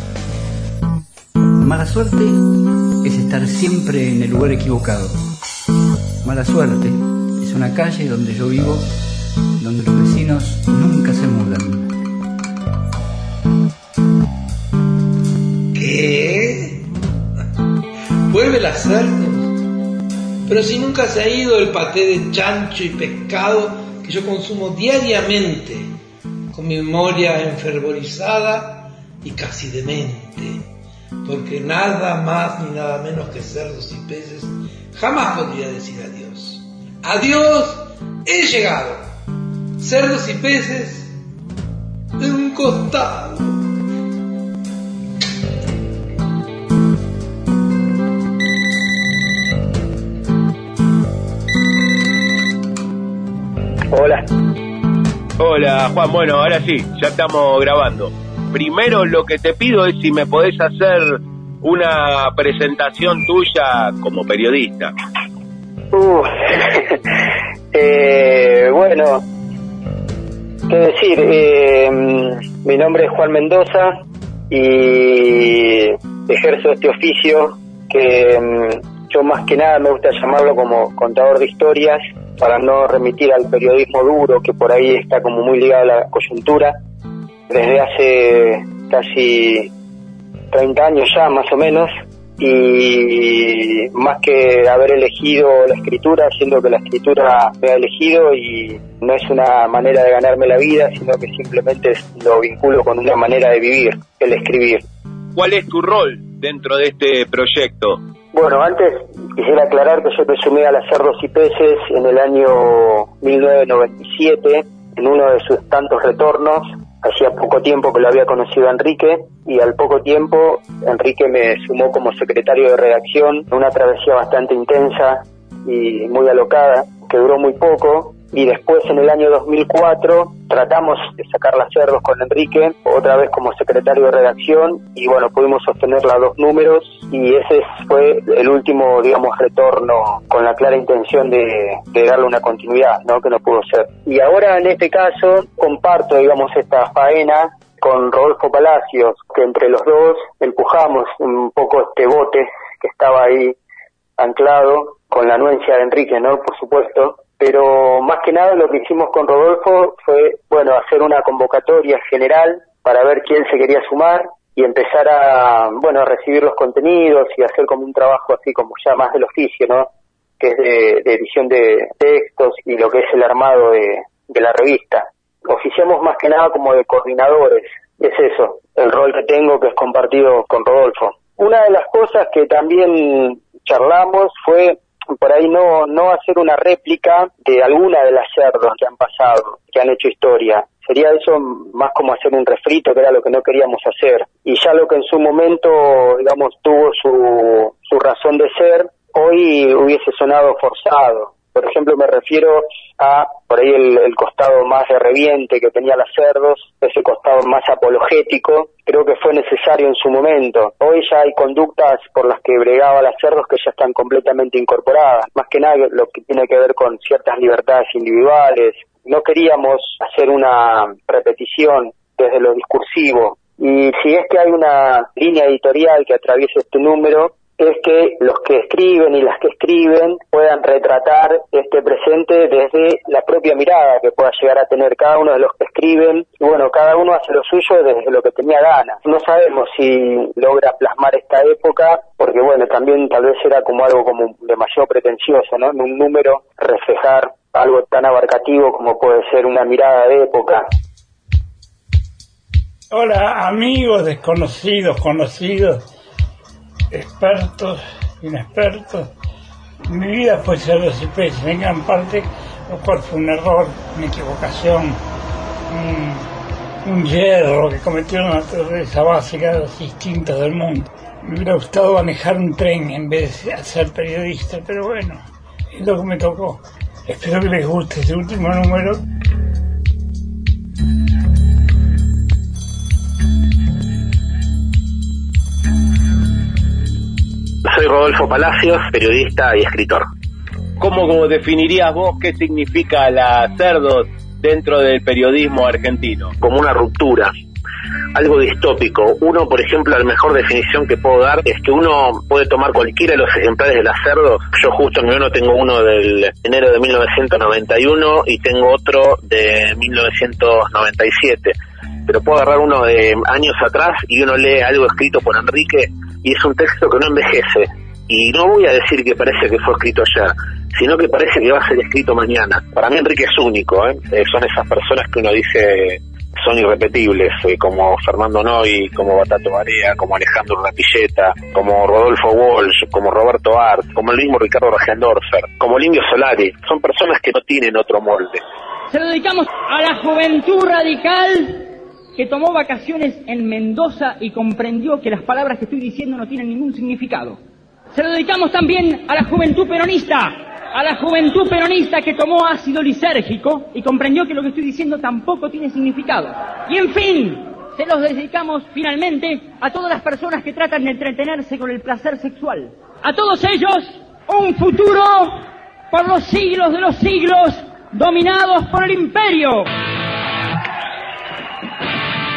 Mala suerte es estar siempre en el lugar equivocado. Mala suerte es una calle donde yo vivo, donde los vecinos nunca se mudan. ¿Qué? ¿Vuelve la Cerdos? Pero si nunca se ha ido el paté de chancho y pescado que yo consumo diariamente, con mi memoria enfervorizada y casi demente, porque nada más ni nada menos que cerdos y peces jamás podría decir adiós. Adiós, he llegado. Cerdos y peces de un costado. Hola. Hola, Juan. Bueno, ahora sí, ya estamos grabando. Primero lo que te pido es si me podés hacer una presentación tuya como periodista. Uh, eh, bueno, qué decir, eh, mi nombre es Juan Mendoza, y ejerzo este oficio que mm, yo más que nada me gusta llamarlo como contador de historias, para no remitir al periodismo duro, que por ahí está como muy ligado a la coyuntura. Desde hace casi treinta años ya, más o menos, y más que haber elegido la escritura, siendo que la escritura me ha elegido y no es una manera de ganarme la vida, sino que simplemente lo vinculo con una manera de vivir, el escribir. ¿Cuál es tu rol dentro de este proyecto? Bueno, antes quisiera aclarar que yo me sumé a las Cerdos y Peces en el año mil novecientos noventa y siete, en uno de sus tantos retornos. Hacía poco tiempo que lo había conocido a Enrique, y al poco tiempo Enrique me sumó como secretario de redacción, una travesía bastante intensa y muy alocada, que duró muy poco. Y después, en el año dos mil cuatro, tratamos de sacar las Cerdos con Enrique, otra vez como secretario de redacción, y bueno, pudimos sostener los dos números, y ese fue el último, digamos, retorno, con la clara intención de, de darle una continuidad, ¿no?, que no pudo ser. Y ahora, en este caso, comparto, digamos, esta faena con Rodolfo Palacios, que entre los dos empujamos un poco este bote que estaba ahí anclado, con la anuencia de Enrique, ¿no?, por supuesto. Pero más que nada lo que hicimos con Rodolfo fue, bueno, hacer una convocatoria general para ver quién se quería sumar y empezar a, bueno, a recibir los contenidos y hacer como un trabajo así como ya más del oficio, ¿no?, que es de, de edición de textos y lo que es el armado de, de la revista. Oficiamos más que nada como de coordinadores, es eso, el rol que tengo, que es compartido con Rodolfo. Una de las cosas que también charlamos fue por ahí no no hacer una réplica de alguna de las Cerdos que han pasado, que han hecho historia. Sería eso más como hacer un refrito, que era lo que no queríamos hacer. Y ya lo que en su momento, digamos, tuvo su, su razón de ser, hoy hubiese sonado forzado. Por ejemplo, me refiero a, por ahí, el, el costado más de reviente que tenía las Cerdos, ese costado más apologético, creo que fue necesario en su momento. Hoy ya hay conductas por las que bregaba las Cerdos que ya están completamente incorporadas, más que nada lo que tiene que ver con ciertas libertades individuales. No queríamos hacer una repetición desde lo discursivo, y si es que hay una línea editorial que atraviesa este número, es que los que escriben y las que escriben puedan retratar este presente desde la propia mirada que pueda llegar a tener cada uno de los que escriben. Y bueno, cada uno hace lo suyo desde lo que tenía ganas. No sabemos si logra plasmar esta época, porque bueno, también tal vez era como algo como demasiado pretencioso, ¿no?, en un número reflejar algo tan abarcativo como puede ser una mirada de época. Hola, amigos, desconocidos, conocidos, expertos, inexpertos. Mi vida fue Cerdos y Peces en gran parte, lo cual fue un error, una equivocación, un, un yerro que cometió una naturaleza básica de los instintos del mundo. Me hubiera gustado manejar un tren en vez de ser periodista, pero bueno, es lo que me tocó. Espero que les guste este último número. Soy Rodolfo Palacios, periodista y escritor. ¿Cómo definirías vos qué significa la Cerdos dentro del periodismo argentino? Como una ruptura, algo distópico. Uno, por ejemplo, la mejor definición que puedo dar es que uno puede tomar cualquiera de los ejemplares de las Cerdos. Yo justo en mi mano tengo uno del enero de mil novecientos noventa y uno y tengo otro de mil novecientos noventa y siete. Pero puedo agarrar uno de años atrás y uno lee algo escrito por Enrique y es un texto que no envejece. Y no voy a decir que parece que fue escrito ya, sino que parece que va a ser escrito mañana. Para mí Enrique es único, ¿eh? Eh, son esas personas que uno dice son irrepetibles, eh, como Fernando Noy, como Batato Barea, como Alejandro Rapilleta, como Rodolfo Walsh, como Roberto Art, como el mismo Ricardo Regendorfer, como Limbio Solari. Son personas que no tienen otro molde. Se lo dedicamos a la juventud radical que tomó vacaciones en Mendoza y comprendió que las palabras que estoy diciendo no tienen ningún significado. Se lo dedicamos también a la juventud peronista, a la juventud peronista que tomó ácido lisérgico y comprendió que lo que estoy diciendo tampoco tiene significado. Y en fin, se los dedicamos finalmente a todas las personas que tratan de entretenerse con el placer sexual. A todos ellos, un futuro por los siglos de los siglos, dominados por el imperio.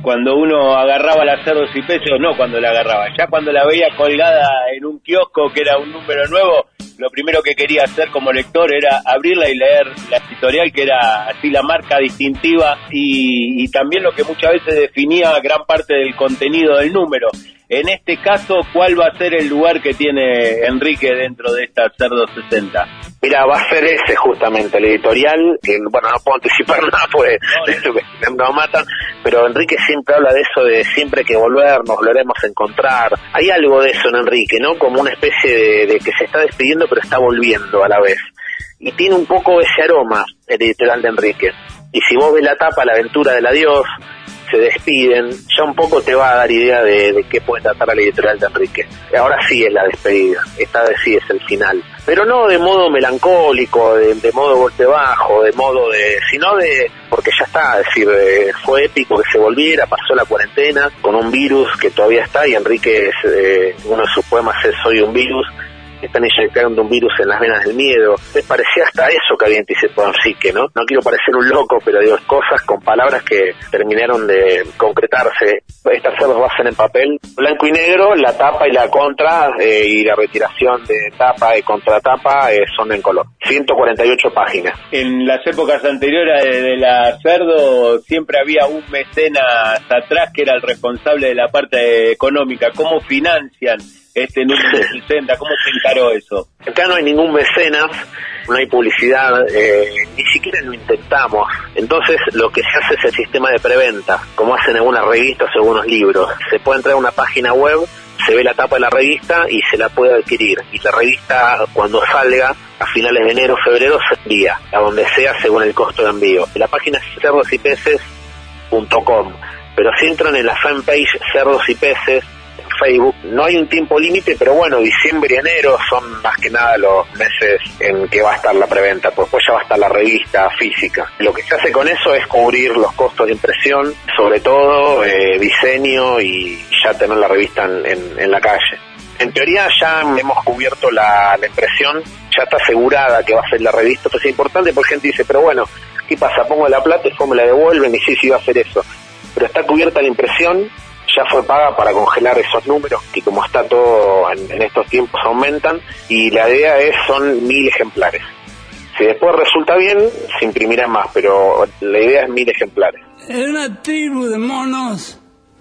cuando uno agarraba la Cerdos y Peces, no cuando la agarraba, ya cuando la veía colgada en un kiosco que era un número nuevo, lo primero que quería hacer como lector era abrirla y leer la editorial, que era así la marca distintiva y, y también lo que muchas veces definía gran parte del contenido del número. En este caso, ¿cuál va a ser el lugar que tiene Enrique dentro de esta Cerdos sesenta? Mira, va a ser ese justamente, el editorial, que bueno, no puedo anticipar nada, pues no, nos matan, pero Enrique siempre habla de eso, de siempre que volver, nos volveremos a encontrar. Hay algo de eso en Enrique, ¿no? Como una especie de, de que se está despidiendo, pero está volviendo a la vez. Y tiene un poco ese aroma, el editorial de Enrique. Y si vos ves la tapa, La aventura del adiós, se despiden, ya un poco te va a dar idea de, de qué puede tratar la editorial de Enrique. Ahora sí es la despedida, esta vez sí es el final. Pero no de modo melancólico, de, de modo golpe bajo, de modo de... sino de... porque ya está, es decir, eh, fue épico que se volviera, pasó la cuarentena con un virus que todavía está, y Enrique, es, eh, uno de sus poemas es Soy un virus, están inyectando un virus en las venas del miedo. Me parecía hasta eso que había anticipado Enrique, ¿no? No quiero parecer un loco, pero digo, cosas con palabras que terminaron de concretarse. Estas cerdos basan en papel, blanco y negro, la tapa y la contra, eh, y la retiración de tapa y contratapa eh, son en color. ciento cuarenta y ocho páginas. En las épocas anteriores de, de la Cerdo siempre había un mecenas atrás que era el responsable de la parte económica. ¿Cómo financian este número sesenta? ¿Cómo se encaró eso? Acá no hay ningún mecenas, no hay publicidad, eh, ni siquiera lo intentamos. Entonces lo que se hace es el sistema de preventa, como hacen algunas revistas o algunos libros. Se puede entrar a una página web, se ve la tapa de la revista y se la puede adquirir. Y la revista, cuando salga, a finales de enero o febrero, se envía a donde sea según el costo de envío. La página es cerdos y peces punto com, pero si entran en la fanpage Cerdos y Peces, Facebook, no hay un tiempo límite, pero bueno, diciembre y enero son más que nada los meses en que va a estar la preventa, pues después ya va a estar la revista física. Lo que se hace con eso es cubrir los costos de impresión, sobre todo eh, diseño, y ya tener la revista en, en, en la calle. En teoría ya hemos cubierto la, la impresión, ya está asegurada que va a ser la revista. Esto es importante porque gente dice, pero bueno, ¿qué pasa? Pongo la plata y después me la devuelven, y sí, sí va a hacer eso. Pero está cubierta la impresión, ya fue paga para congelar esos números que, como está todo en, en estos tiempos, aumentan, y la idea es son mil ejemplares. Si después resulta bien, se imprimirán más, pero la idea es mil ejemplares. En una tribu de monos,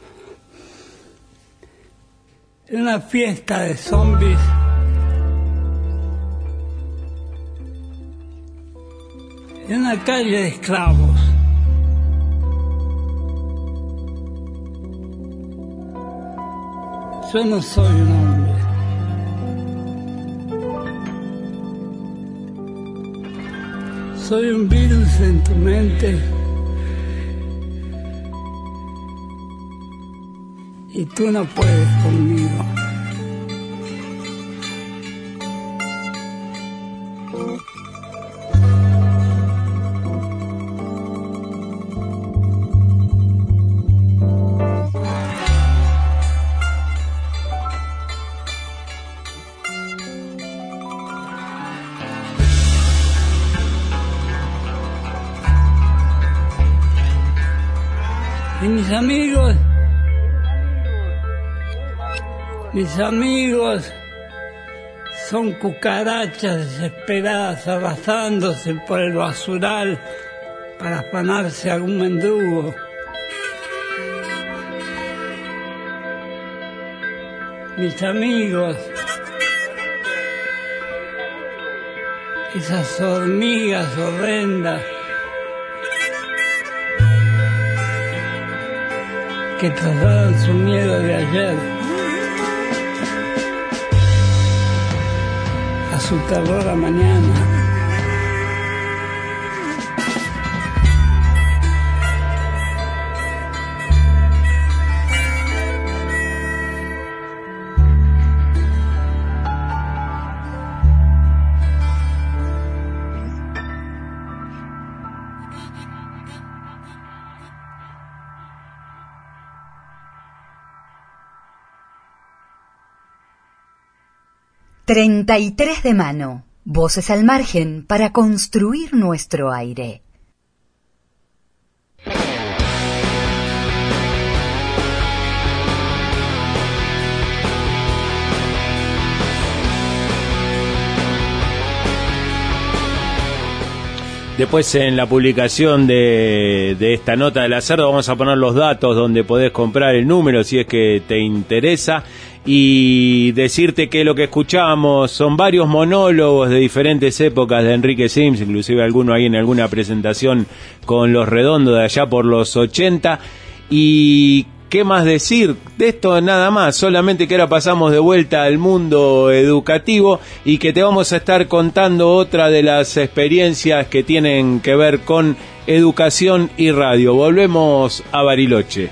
en una fiesta de zombies, en una calle de esclavos, yo no soy un hombre. Soy un virus en tu mente. Y tú no puedes conmigo. Y mis amigos, mis amigos son cucarachas desesperadas arrastrándose por el basural para afanarse algún mendrugo. Mis amigos, esas hormigas horrendas que trasladan su miedo de ayer a su terror a mañana. treinta y tres de mano. Voces al margen para construir nuestro aire. Después en la publicación de, de esta nota de la Cerdo vamos a poner los datos donde podés comprar el número si es que te interesa, y decirte que lo que escuchamos son varios monólogos de diferentes épocas de Enrique Sims, inclusive alguno ahí en alguna presentación con Los Redondos de allá por los ochenta. Y ¿qué más decir? De esto nada más, solamente que ahora pasamos de vuelta al mundo educativo y que te vamos a estar contando otra de las experiencias que tienen que ver con educación y radio. Volvemos a Bariloche.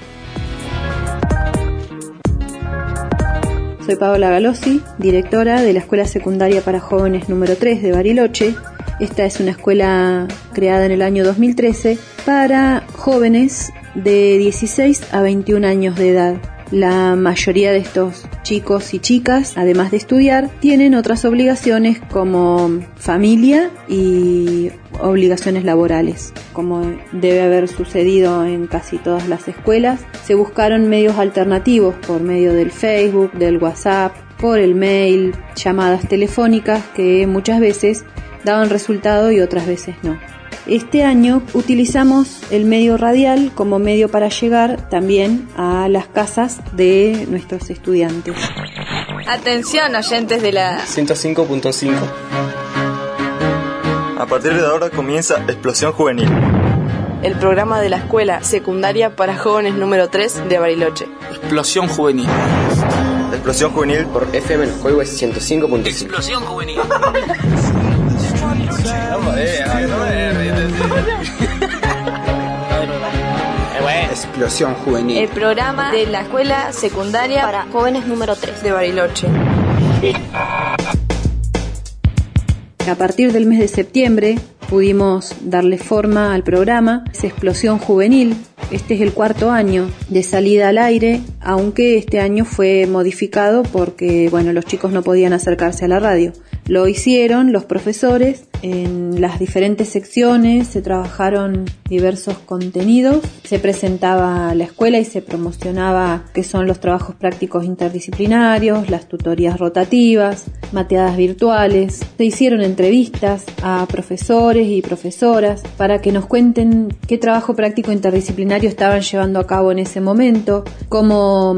Soy Paola Galossi, directora de la Escuela Secundaria para Jóvenes número tres de Bariloche. Esta es una escuela creada en el año dos mil trece para jóvenes de dieciséis a veintiún años de edad. La mayoría de estos chicos y chicas, además de estudiar, tienen otras obligaciones como familia y obligaciones laborales. Como debe haber sucedido en casi todas las escuelas, se buscaron medios alternativos por medio del Facebook, del WhatsApp, por el mail, llamadas telefónicas que muchas veces daban resultado y otras veces no. Este año utilizamos el medio radial como medio para llegar también a las casas de nuestros estudiantes. Atención, oyentes de la ciento cinco punto cinco. A partir de ahora comienza Explosión Juvenil, el programa de la Escuela Secundaria para Jóvenes número tres de Bariloche. Explosión Juvenil. Explosión Juvenil por F M Los Coihues ciento cinco punto cinco. Explosión Juvenil. Explosión Juvenil. El programa de la Escuela Secundaria para Jóvenes número tres de Bariloche. A partir del mes de septiembre pudimos darle forma al programa. Es Explosión Juvenil. Este es el cuarto año de salida al aire, aunque este año fue modificado porque, bueno, los chicos no podían acercarse a la radio. Lo hicieron los profesores. En las diferentes secciones se trabajaron diversos contenidos, se presentaba la escuela y se promocionaba qué son los trabajos prácticos interdisciplinarios, las tutorías rotativas, mateadas virtuales. Se hicieron entrevistas a profesores y profesoras para que nos cuenten qué trabajo práctico interdisciplinario estaban llevando a cabo en ese momento, cómo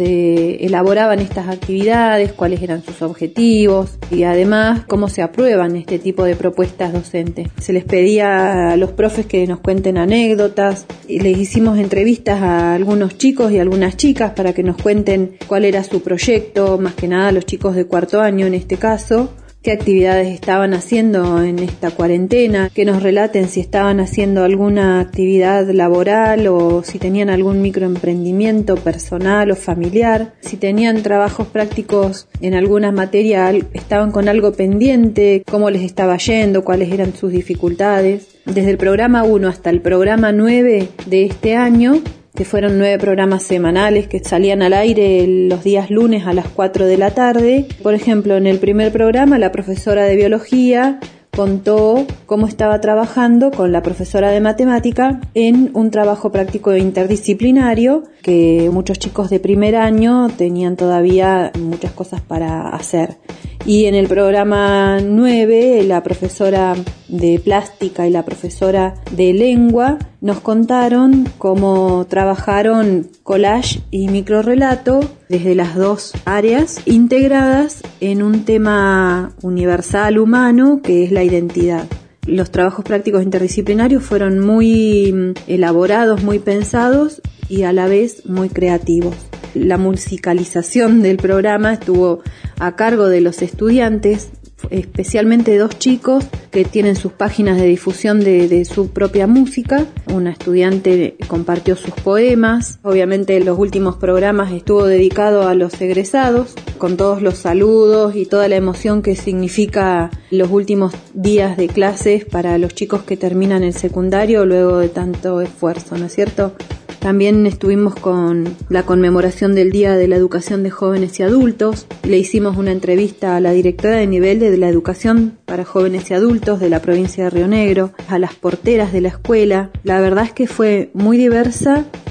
se elaboraban estas actividades, cuáles eran sus objetivos y además cómo se aprueban este tipo de propuestas docentes. Se les pedía a los profes que nos cuenten anécdotas y les hicimos entrevistas a algunos chicos y algunas chicas para que nos cuenten cuál era su proyecto, más que nada los chicos de cuarto año en este caso, qué actividades estaban haciendo en esta cuarentena, que nos relaten si estaban haciendo alguna actividad laboral o si tenían algún microemprendimiento personal o familiar, si tenían trabajos prácticos en alguna materia, estaban con algo pendiente, cómo les estaba yendo, cuáles eran sus dificultades. Desde el programa uno hasta el programa nueve de este año, que fueron nueve programas semanales que salían al aire los días lunes a las cuatro de la tarde. Por ejemplo, en el primer programa la profesora de biología contó cómo estaba trabajando con la profesora de matemática en un trabajo práctico interdisciplinario que muchos chicos de primer año tenían todavía muchas cosas para hacer. Y en el programa nueve, la profesora de plástica y la profesora de lengua nos contaron cómo trabajaron collage y microrrelato desde las dos áreas integradas en un tema universal humano que es la identidad. Los trabajos prácticos interdisciplinarios fueron muy elaborados, muy pensados y a la vez muy creativos. La musicalización del programa estuvo a cargo de los estudiantes, especialmente dos chicos que tienen sus páginas de difusión de, de su propia música. Una estudiante compartió sus poemas. Obviamente los últimos programas estuvo dedicado a los egresados, con todos los saludos y toda la emoción que significa los últimos días de clases para los chicos que terminan el secundario luego de tanto esfuerzo, ¿no es cierto? También estuvimos con la conmemoración del Día de la Educación de Jóvenes y Adultos. Le hicimos una entrevista a la directora de nivel de la Educación para Jóvenes y Adultos de la provincia de Río Negro, a las porteras de la escuela. La verdad es que fue muy diversa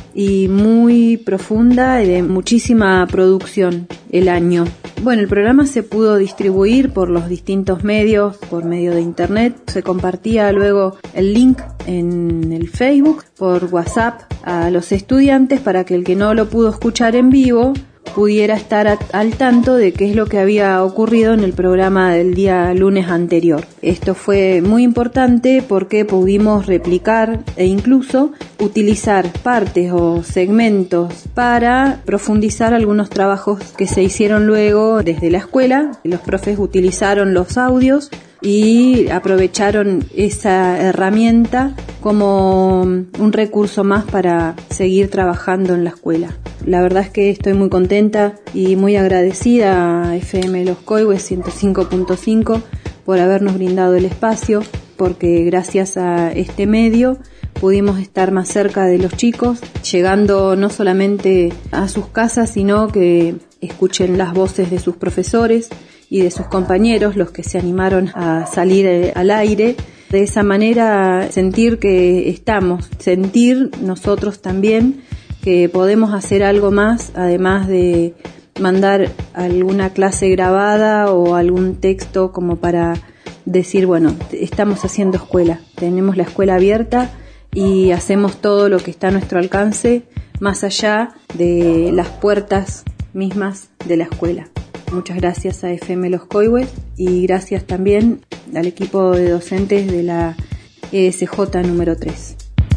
y muy profunda y de muchísima producción el año. Bueno, el programa se pudo distribuir por los distintos medios, por medio de internet. Se compartía luego el link en el Facebook, por WhatsApp a los estudiantes para que el que no lo pudo escuchar en vivo pudiera estar a, al tanto de qué es lo que había ocurrido en el programa del día lunes anterior. Esto fue muy importante porque pudimos replicar e incluso utilizar partes o segmentos para profundizar algunos trabajos que se hicieron luego desde la escuela. Los profes utilizaron los audios y aprovecharon esa herramienta como un recurso más para seguir trabajando en la escuela. La verdad es que estoy muy contenta y muy agradecida a F M Los Coihues ciento cinco punto cinco por habernos brindado el espacio, porque gracias a este medio pudimos estar más cerca de los chicos, llegando no solamente a sus casas, sino que escuchen las voces de sus profesores y de sus compañeros, los que se animaron a salir al aire. De esa manera sentir que estamos, sentir nosotros también que podemos hacer algo más, además de mandar alguna clase grabada o algún texto como para decir, bueno, estamos haciendo escuela, tenemos la escuela abierta y hacemos todo lo que está a nuestro alcance, más allá de las puertas mismas de la escuela. Muchas gracias a F M Los Coihues y gracias también al equipo de docentes de la E S J número tres.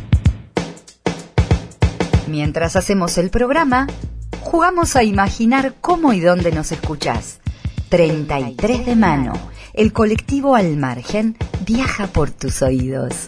Mientras hacemos el programa, jugamos a imaginar cómo y dónde nos escuchás. treinta y tres de mano, el colectivo Al Margen viaja por tus oídos.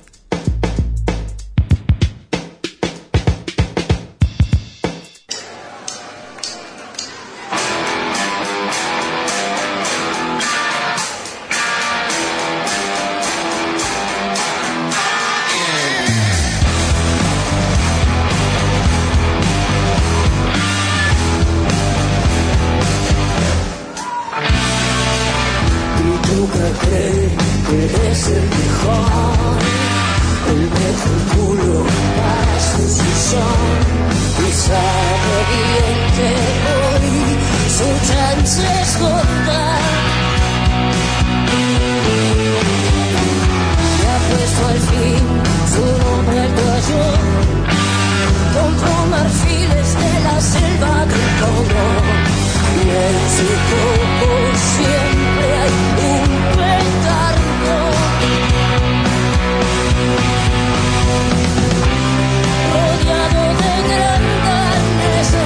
Rodeado de grandes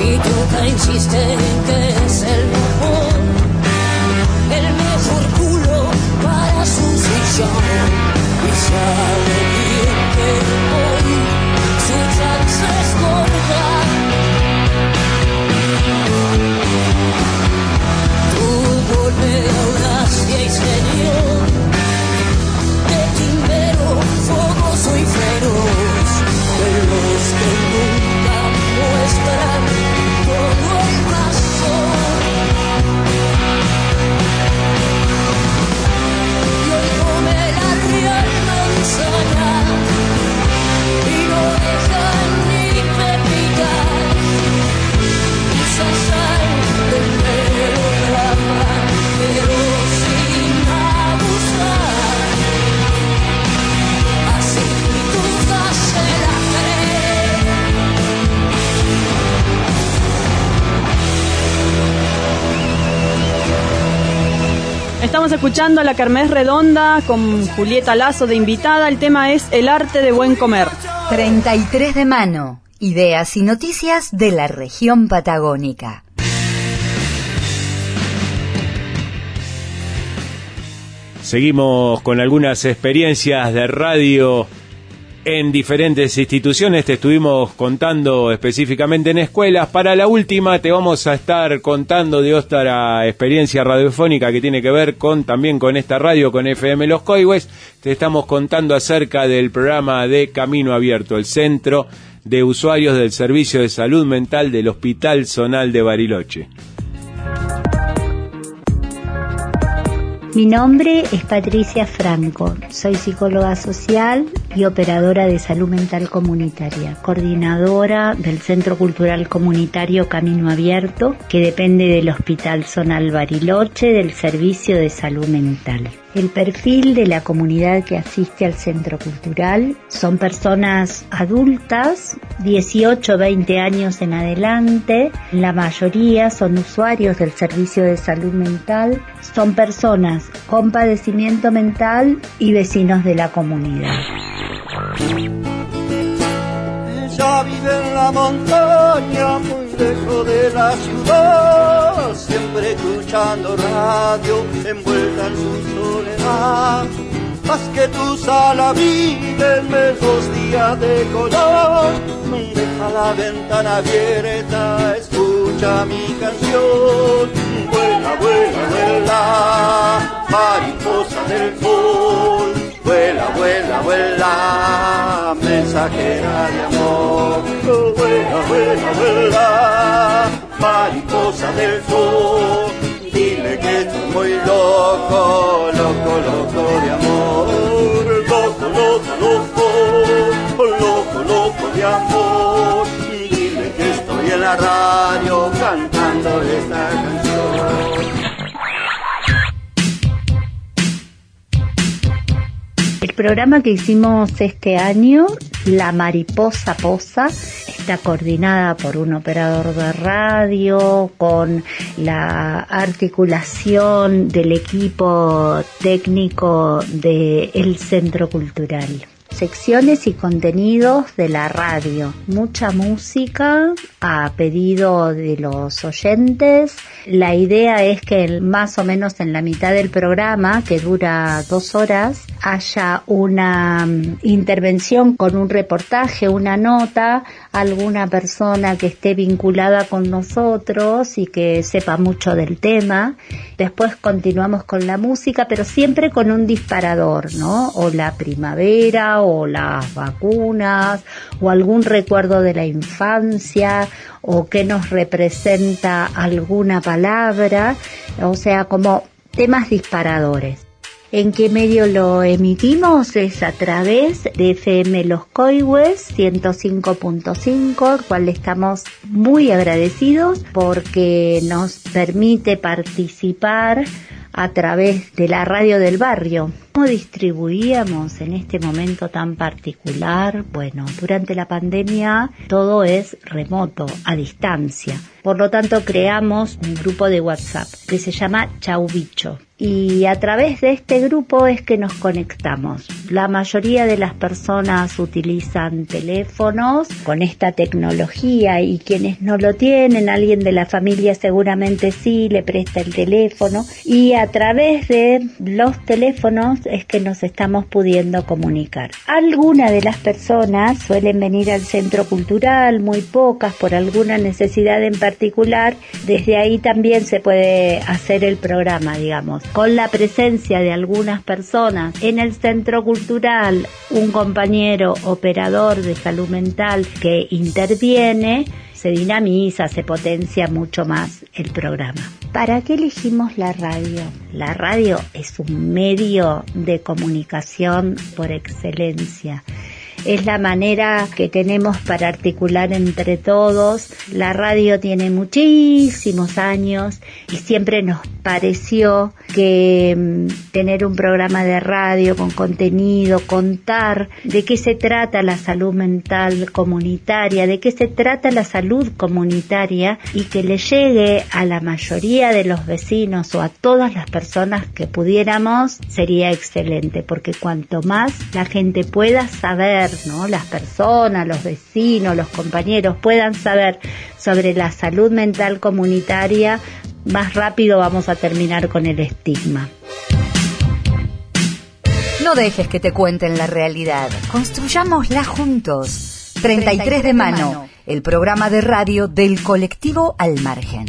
y Truca insiste en que es el mejor, el mejor culo para su sillón. Y sabe bien que hoy su chance es corta. Fútbol de audacia y señor, de timbero, fogoso y feroz, de los que nunca muestran todo el razón. Y hoy come la real manzana y no deja ni pepitar. Usa sal del melodrama, pero sin abusar. Así tú se la cree. Estamos escuchando la Kermés Redonda con Julieta Lazo de invitada. El tema es El arte de buen comer. treinta y tres de mano. Ideas y noticias de la región patagónica. Seguimos con algunas experiencias de radio en diferentes instituciones. Te estuvimos contando específicamente en escuelas. Para la última te vamos a estar contando de otra experiencia radiofónica que tiene que ver con también con esta radio, con F M Los Coihues. Te estamos contando acerca del programa de Camino Abierto, el Centro de Usuarios del Servicio de Salud Mental del Hospital Zonal de Bariloche. Mi nombre es Patricia Franco, soy psicóloga social y operadora de salud mental comunitaria, coordinadora del Centro Cultural Comunitario Camino Abierto, que depende del Hospital Zonal Bariloche del Servicio de Salud Mental. El perfil de la comunidad que asiste al centro cultural son personas adultas, dieciocho a veinte años en adelante. La mayoría son usuarios del servicio de salud mental. Son personas con padecimiento mental y vecinos de la comunidad. Ella vive en la montaña, muy lejos de la ciudad, siempre escuchando radio, envuelta en su soledad. Haz que tu sala vive en esos días de color, deja la ventana abierta, escucha mi canción. Vuela, vuela, vuela, mariposa del sol. Vuela, vuela, vuela, mensajera de amor. Vuela, vuela, vuela, mariposa del sol. Dile que estoy muy loco, loco, loco de amor. Loco, loco, loco, loco, loco de amor. Dile que estoy en la radio cantando esta canción. El programa que hicimos este año, La Mariposa Posa, está coordinada por un operador de radio, con la articulación del equipo técnico del Centro Cultural. Secciones y contenidos de la radio, mucha música a pedido de los oyentes. La idea es que más o menos en la mitad del programa, que dura dos horas, haya una intervención con un reportaje, una nota, alguna persona que esté vinculada con nosotros y que sepa mucho del tema. Después continuamos con la música, pero siempre con un disparador, ¿no? O la primavera, o las vacunas, o algún recuerdo de la infancia, o que nos representa alguna palabra, o sea, como temas disparadores. ¿En qué medio lo emitimos? Es a través de F M Los Coihues ciento cinco punto cinco, al cual estamos muy agradecidos porque nos permite participar a través de la radio del barrio. ¿Cómo distribuíamos en este momento tan particular? Bueno, durante la pandemia todo es remoto, a distancia. Por lo tanto, creamos un grupo de WhatsApp que se llama Chau Bicho. Y a través de este grupo es que nos conectamos. La mayoría de las personas utilizan teléfonos con esta tecnología y quienes no lo tienen, alguien de la familia seguramente sí le presta el teléfono. Y a través de los teléfonos es que nos estamos pudiendo comunicar. Algunas de las personas suelen venir al centro cultural, muy pocas por alguna necesidad en particular. Desde ahí también se puede hacer el programa, digamos. Con la presencia de algunas personas en el centro cultural, un compañero operador de salud mental que interviene, se dinamiza, se potencia mucho más el programa. ¿Para qué elegimos la radio? La radio es un medio de comunicación por excelencia. Es la manera que tenemos para articular entre todos. La radio tiene muchísimos años y siempre nos pareció que mmm, tener un programa de radio con contenido, contar de qué se trata la salud mental comunitaria, de qué se trata la salud comunitaria y que le llegue a la mayoría de los vecinos o a todas las personas que pudiéramos, sería excelente, porque cuanto más la gente pueda saber, ¿no? Las personas, los vecinos, los compañeros puedan saber sobre la salud mental comunitaria, más rápido vamos a terminar con el estigma. No dejes que te cuenten la realidad. Construyámosla juntos. treinta y tres de mano, el programa de radio del colectivo Al Margen.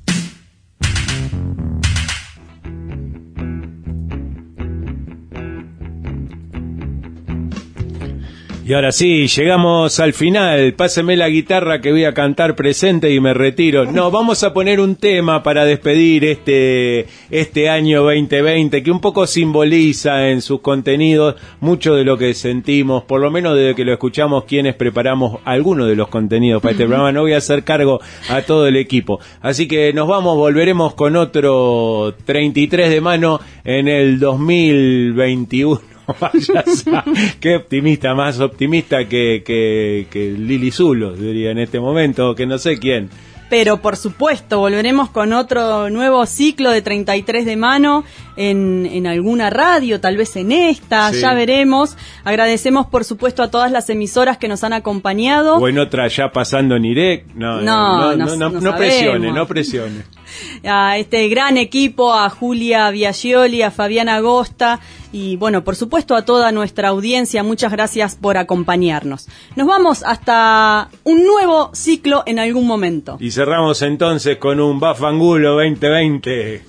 Y ahora sí, llegamos al final. Páseme la guitarra que voy a cantar presente y me retiro. No, vamos a poner un tema para despedir este este año veinte veinte que un poco simboliza en sus contenidos mucho de lo que sentimos, por lo menos desde que lo escuchamos quienes preparamos algunos de los contenidos para este programa. No voy a hacer cargo a todo el equipo. Así que nos vamos, volveremos con otro treinta y tres de mano en el dos mil veintiuno. Vaya, qué optimista, más optimista que, que, que Lili Zulo, diría en este momento, que no sé quién. Pero por supuesto, volveremos con otro nuevo ciclo de treinta y tres de mano en, en alguna radio, tal vez en esta, sí. Ya veremos. Agradecemos por supuesto a todas las emisoras que nos han acompañado. O en otra ya pasando en Irec. No, no, no, no, no, no, no presione, no presione. A este gran equipo, a Julia Biagioli, a Fabiana Agosta y bueno, por supuesto a toda nuestra audiencia, muchas gracias por acompañarnos. Nos vamos hasta un nuevo ciclo en algún momento. Y cerramos entonces con un Bafangulo veinte veinte.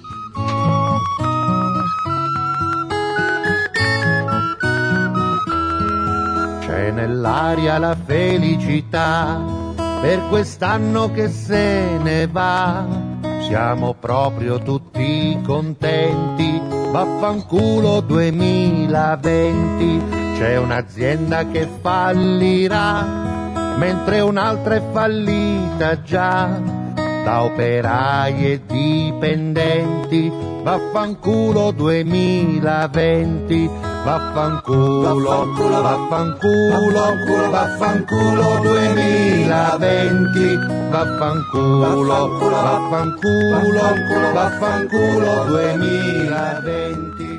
C'è nell'aria la felicità per quest'anno che se ne va. Siamo proprio tutti contenti, vaffanculo duemilaventi. C'è un'azienda che fallirà, mentre un'altra è fallita già, da operai e dipendenti. Vaffanculo duemilaventi, vaffanculo, vaffanculo, vaffanculo, vaffanculo duemilaventi, vaffanculo, vaffanculo, vaffanculo duemilaventi.